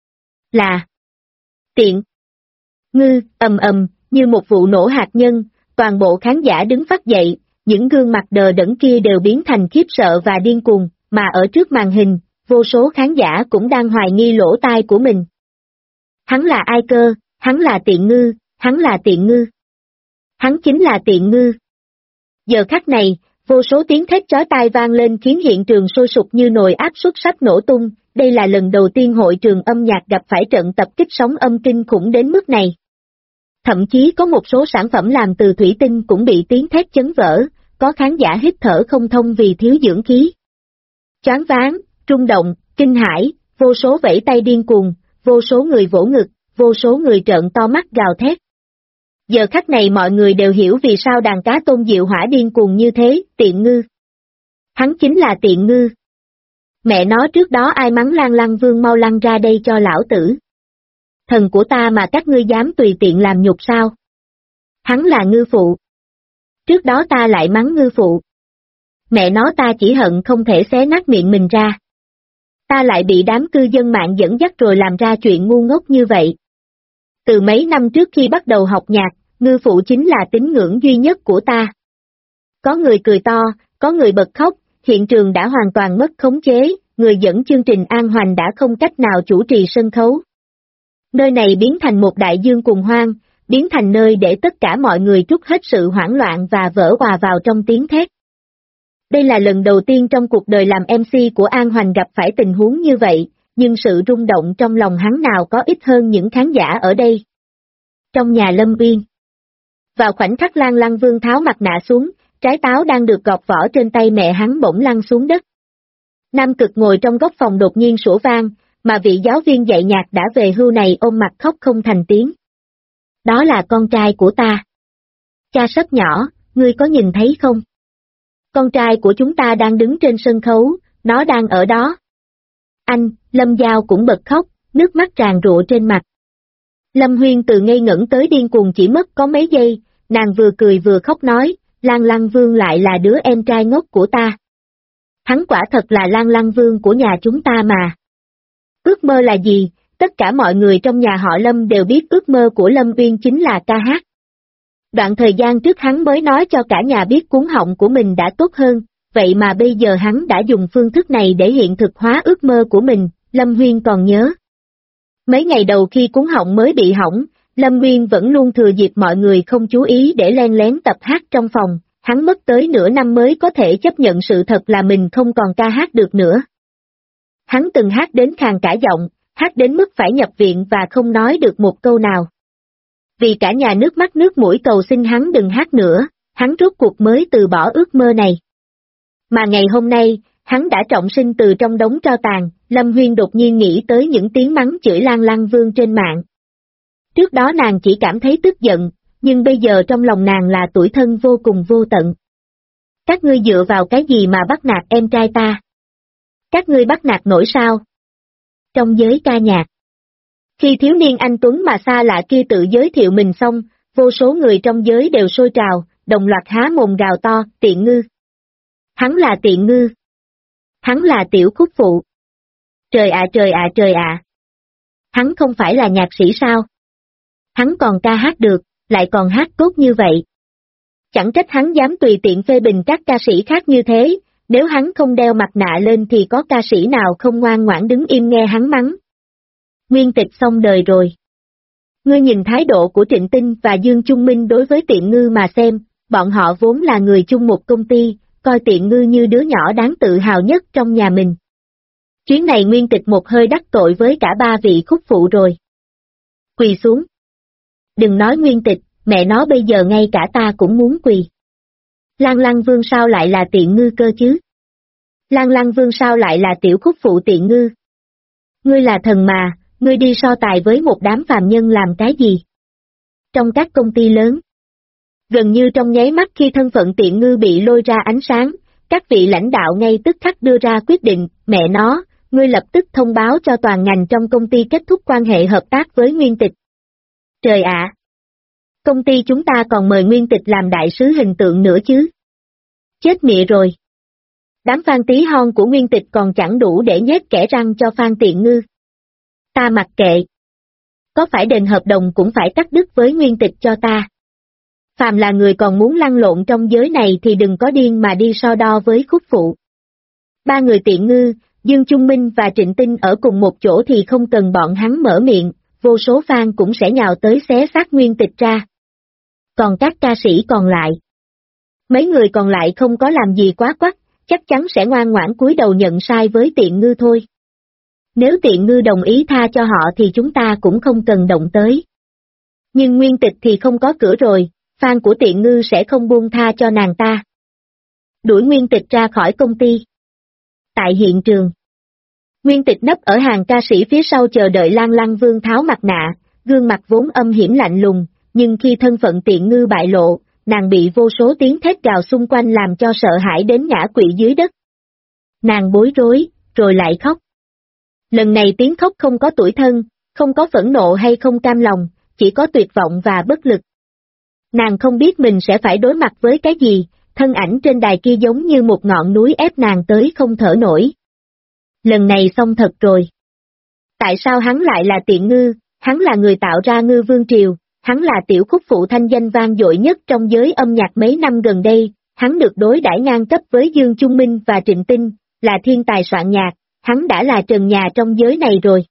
Speaker 1: là Tiện Ngư, ầm ầm, như một vụ nổ hạt nhân, toàn bộ khán giả đứng phắt dậy, những gương mặt đờ đẫn kia đều biến thành khiếp sợ và điên cuồng, mà ở trước màn hình, vô số khán giả cũng đang hoài nghi lỗ tai của mình. Hắn là ai cơ? Hắn là Tiện Ngư, hắn là Tiện Ngư. Hắn chính là Tiện Ngư. Giờ khắc này, vô số tiếng thét chói tai vang lên khiến hiện trường sôi sục như nồi áp suất sắp nổ tung, đây là lần đầu tiên hội trường âm nhạc gặp phải trận tập kích sóng âm kinh khủng đến mức này. Thậm chí có một số sản phẩm làm từ thủy tinh cũng bị tiếng thét chấn vỡ, có khán giả hít thở không thông vì thiếu dưỡng khí. Choáng váng, rung động, kinh hãi, vô số vẫy tay điên cuồng, vô số người vỗ ngực, vô số người trợn to mắt gào thét. Giờ khắc này mọi người đều hiểu vì sao đàn cá Tôn Diệu Hỏa điên cuồng như thế, Tiện Ngư. Hắn chính là Tiện Ngư. Mẹ nó trước đó ai mắng Lan Lăng Vương mau lăn ra đây cho lão tử. Thần của ta mà các ngươi dám tùy tiện làm nhục sao? Hắn là ngư phụ. Trước đó ta lại mắng ngư phụ. Mẹ nó ta chỉ hận không thể xé nát miệng mình ra. Ta lại bị đám cư dân mạng dẫn dắt rồi làm ra chuyện ngu ngốc như vậy. Từ mấy năm trước khi bắt đầu học nhạc, ngư phụ chính là tín ngưỡng duy nhất của ta. Có người cười to, có người bật khóc, hiện trường đã hoàn toàn mất khống chế, người dẫn chương trình An Hoành đã không cách nào chủ trì sân khấu. Nơi này biến thành một đại dương cuồng hoang, biến thành nơi để tất cả mọi người trút hết sự hoảng loạn và vỡ òa vào trong tiếng thét. Đây là lần đầu tiên trong cuộc đời làm MC của An Hoành gặp phải tình huống như vậy, nhưng sự rung động trong lòng hắn nào có ít hơn những khán giả ở đây. Trong nhà Lâm Uyên. Vào khoảnh khắc Lan Lăng Vương tháo mặt nạ xuống, trái táo đang được gọt vỏ trên tay mẹ hắn bỗng lăn xuống đất. Nam Cực ngồi trong góc phòng đột nhiên sủa vang, mà vị giáo viên dạy nhạc đã về hưu này ôm mặt khóc không thành tiếng. Đó là con trai của ta. Cha sấp nhỏ, ngươi có nhìn thấy không? Con trai của chúng ta đang đứng trên sân khấu, nó đang ở đó. Anh, Lâm Giao cũng bật khóc, nước mắt tràn rụa trên mặt. Lâm Huyên từ ngây ngẩn tới điên cuồng chỉ mất có mấy giây, nàng vừa cười vừa khóc nói, Lan Lăng Vương lại là đứa em trai ngốc của ta. Hắn quả thật là Lan Lăng Vương của nhà chúng ta mà. Ước mơ là gì? Tất cả mọi người trong nhà họ Lâm đều biết ước mơ của Lâm Uyên chính là ca hát. Đoạn thời gian trước hắn mới nói cho cả nhà biết cuống họng của mình đã tốt hơn, vậy mà bây giờ hắn đã dùng phương thức này để hiện thực hóa ước mơ của mình, Lâm Huyên còn nhớ. Mấy ngày đầu khi cuống họng mới bị hỏng, Lâm Uyên vẫn luôn thừa dịp mọi người không chú ý để len lén tập hát trong phòng, hắn mất tới nửa năm mới có thể chấp nhận sự thật là mình không còn ca hát được nữa. Hắn từng hát đến khàn cả giọng, hát đến mức phải nhập viện và không nói được một câu nào. Vì cả nhà nước mắt nước mũi cầu xin hắn đừng hát nữa, hắn rốt cuộc mới từ bỏ ước mơ này. Mà ngày hôm nay, hắn đã trọng sinh từ trong đống tro tàn, Lâm Huyên đột nhiên nghĩ tới những tiếng mắng chửi Lan Lăng Vương trên mạng. Trước đó nàng chỉ cảm thấy tức giận, nhưng bây giờ trong lòng nàng là tủi thân vô cùng vô tận. Các ngươi dựa vào cái gì mà bắt nạt em trai ta? Các ngươi bắt nạt nổi sao? Trong giới ca nhạc. Khi thiếu niên anh Tuấn mà xa lạ kia tự giới thiệu mình xong, vô số người trong giới đều sôi trào, đồng loạt há mồm gào to, tiện ngư. Hắn là tiện ngư. Hắn là tiểu khúc phụ. Trời ạ trời ạ trời ạ. Hắn không phải là nhạc sĩ sao? Hắn còn ca hát được, lại còn hát tốt như vậy. Chẳng trách hắn dám tùy tiện phê bình các ca sĩ khác như thế, nếu hắn không đeo mặt nạ lên thì có ca sĩ nào không ngoan ngoãn đứng im nghe hắn mắng. Nguyên Tịch xong đời rồi. Ngươi nhìn thái độ của Trịnh Tinh và Dương Trung Minh đối với Tiện Ngư mà xem, bọn họ vốn là người chung một công ty, coi Tiện Ngư như đứa nhỏ đáng tự hào nhất trong nhà mình. Chuyến này Nguyên Tịch một hơi đắc tội với cả ba vị khúc phụ rồi. Quỳ xuống. Đừng nói Nguyên Tịch, mẹ nó bây giờ ngay cả ta cũng muốn quỳ. Lan Lăng Vương sao lại là Tiện Ngư cơ chứ? Lan Lăng Vương sao lại là tiểu khúc phụ Tiện Ngư? Ngươi là thần mà, ngươi đi so tài với một đám phàm nhân làm cái gì? Trong các công ty lớn, gần như trong nháy mắt khi thân phận Tiện Ngư bị lôi ra ánh sáng, các vị lãnh đạo ngay tức khắc đưa ra quyết định, mẹ nó, ngươi lập tức thông báo cho toàn ngành trong công ty kết thúc quan hệ hợp tác với Nguyên Tịch. Trời ạ! Công ty chúng ta còn mời Nguyên Tịch làm đại sứ hình tượng nữa chứ? Chết mẹ rồi! Đám fan tí hon của Nguyên Tịch còn chẳng đủ để nhét kẽ răng cho fan Tiện Ngư. Ta mặc kệ. Có phải đền hợp đồng cũng phải cắt đứt với Nguyên Tịch cho ta. Phàm là người còn muốn lăn lộn trong giới này thì đừng có điên mà đi so đo với khúc phụ. Ba người Tiện Ngư, Dương Trung Minh và Trịnh Tinh ở cùng một chỗ thì không cần bọn hắn mở miệng, vô số fan cũng sẽ nhào tới xé xác Nguyên Tịch ra. Còn các ca sĩ còn lại. Mấy người còn lại không có làm gì quá quắt, chắc chắn sẽ ngoan ngoãn cúi đầu nhận sai với Tiện Ngư thôi. Nếu Tiện Ngư đồng ý tha cho họ thì chúng ta cũng không cần động tới. Nhưng Nguyên Tịch thì không có cửa rồi, fan của Tiện Ngư sẽ không buông tha cho nàng ta. Đuổi Nguyên Tịch ra khỏi công ty. Tại hiện trường, Nguyên Tịch nấp ở hàng ca sĩ phía sau chờ đợi Lan Lăng Vương tháo mặt nạ, gương mặt vốn âm hiểm lạnh lùng, nhưng khi thân phận Tiện Ngư bại lộ, nàng bị vô số tiếng thét gào xung quanh làm cho sợ hãi đến ngã quỵ dưới đất. Nàng bối rối, rồi lại khóc. Lần này tiếng khóc không có tủi thân, không có phẫn nộ hay không cam lòng, chỉ có tuyệt vọng và bất lực. Nàng không biết mình sẽ phải đối mặt với cái gì, thân ảnh trên đài kia giống như một ngọn núi ép nàng tới không thở nổi. Lần này xong thật rồi. Tại sao hắn lại là Tiện Ngư, hắn là người tạo ra Ngư Vương Triều, hắn là tiểu khúc phụ thanh danh vang dội nhất trong giới âm nhạc mấy năm gần đây, hắn được đối đãi ngang cấp với Dương Trung Minh và Trịnh Tinh, là thiên tài soạn nhạc, hắn đã là trần nhà trong giới này rồi.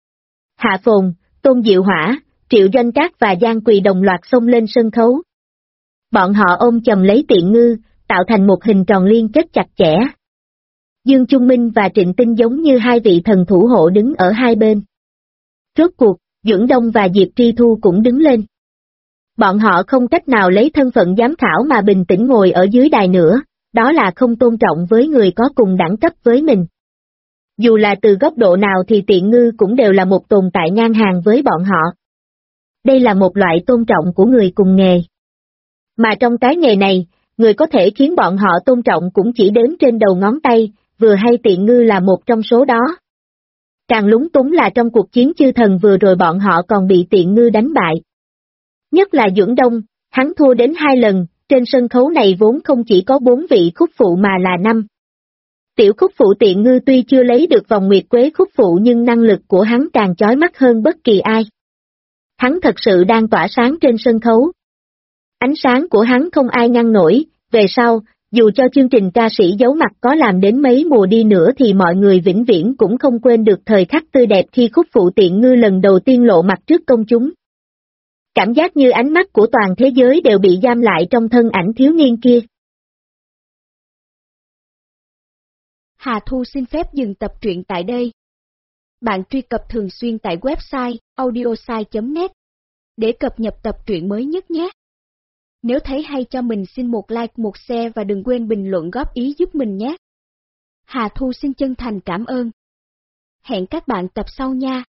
Speaker 1: Hạ Phồn, Tôn Diệu Hỏa, Triệu Doanh Trác và Giang Quỳ đồng loạt xông lên sân khấu. Bọn họ ôm chầm lấy Tiện Ngư, tạo thành một hình tròn liên kết chặt chẽ. Dương Chung Minh và Trịnh Tinh giống như hai vị thần thủ hộ đứng ở hai bên. Rốt cuộc, Duẩn Đông và Diệp Tri Thu cũng đứng lên. Bọn họ không cách nào lấy thân phận giám khảo mà bình tĩnh ngồi ở dưới đài nữa, đó là không tôn trọng với người có cùng đẳng cấp với mình. Dù là từ góc độ nào thì Tiện Ngư cũng đều là một tồn tại ngang hàng với bọn họ. Đây là một loại tôn trọng của người cùng nghề. Mà trong cái nghề này, người có thể khiến bọn họ tôn trọng cũng chỉ đếm trên đầu ngón tay, vừa hay Tiện Ngư là một trong số đó. Càng lúng túng là trong cuộc chiến chư thần vừa rồi bọn họ còn bị Tiện Ngư đánh bại. Nhất là Duẩn Đông, hắn thua đến 2 lần, trên sân khấu này vốn không chỉ có 4 vị khúc phụ mà là 5. Tiểu khúc phụ Tiện Ngư tuy chưa lấy được vòng nguyệt quế khúc phụ nhưng năng lực của hắn càng chói mắt hơn bất kỳ ai. Hắn thật sự đang tỏa sáng trên sân khấu. Ánh sáng của hắn không ai ngăn nổi, về sau, dù cho chương trình ca sĩ giấu mặt có làm đến mấy mùa đi nữa thì mọi người vĩnh viễn cũng không quên được thời khắc tươi đẹp khi khúc phụ Tiện Ngư lần đầu tiên lộ mặt trước công chúng. Cảm giác như ánh mắt của toàn thế giới đều bị giam lại trong thân ảnh thiếu niên kia.
Speaker 2: Hà Thu xin phép dừng tập truyện tại đây. Bạn truy cập thường xuyên tại website audiosai.net để cập nhật tập truyện mới nhất nhé. Nếu thấy hay cho mình xin một like, một share và đừng quên bình luận góp ý giúp mình nhé. Hà Thu xin chân thành cảm ơn. Hẹn các bạn tập sau nha.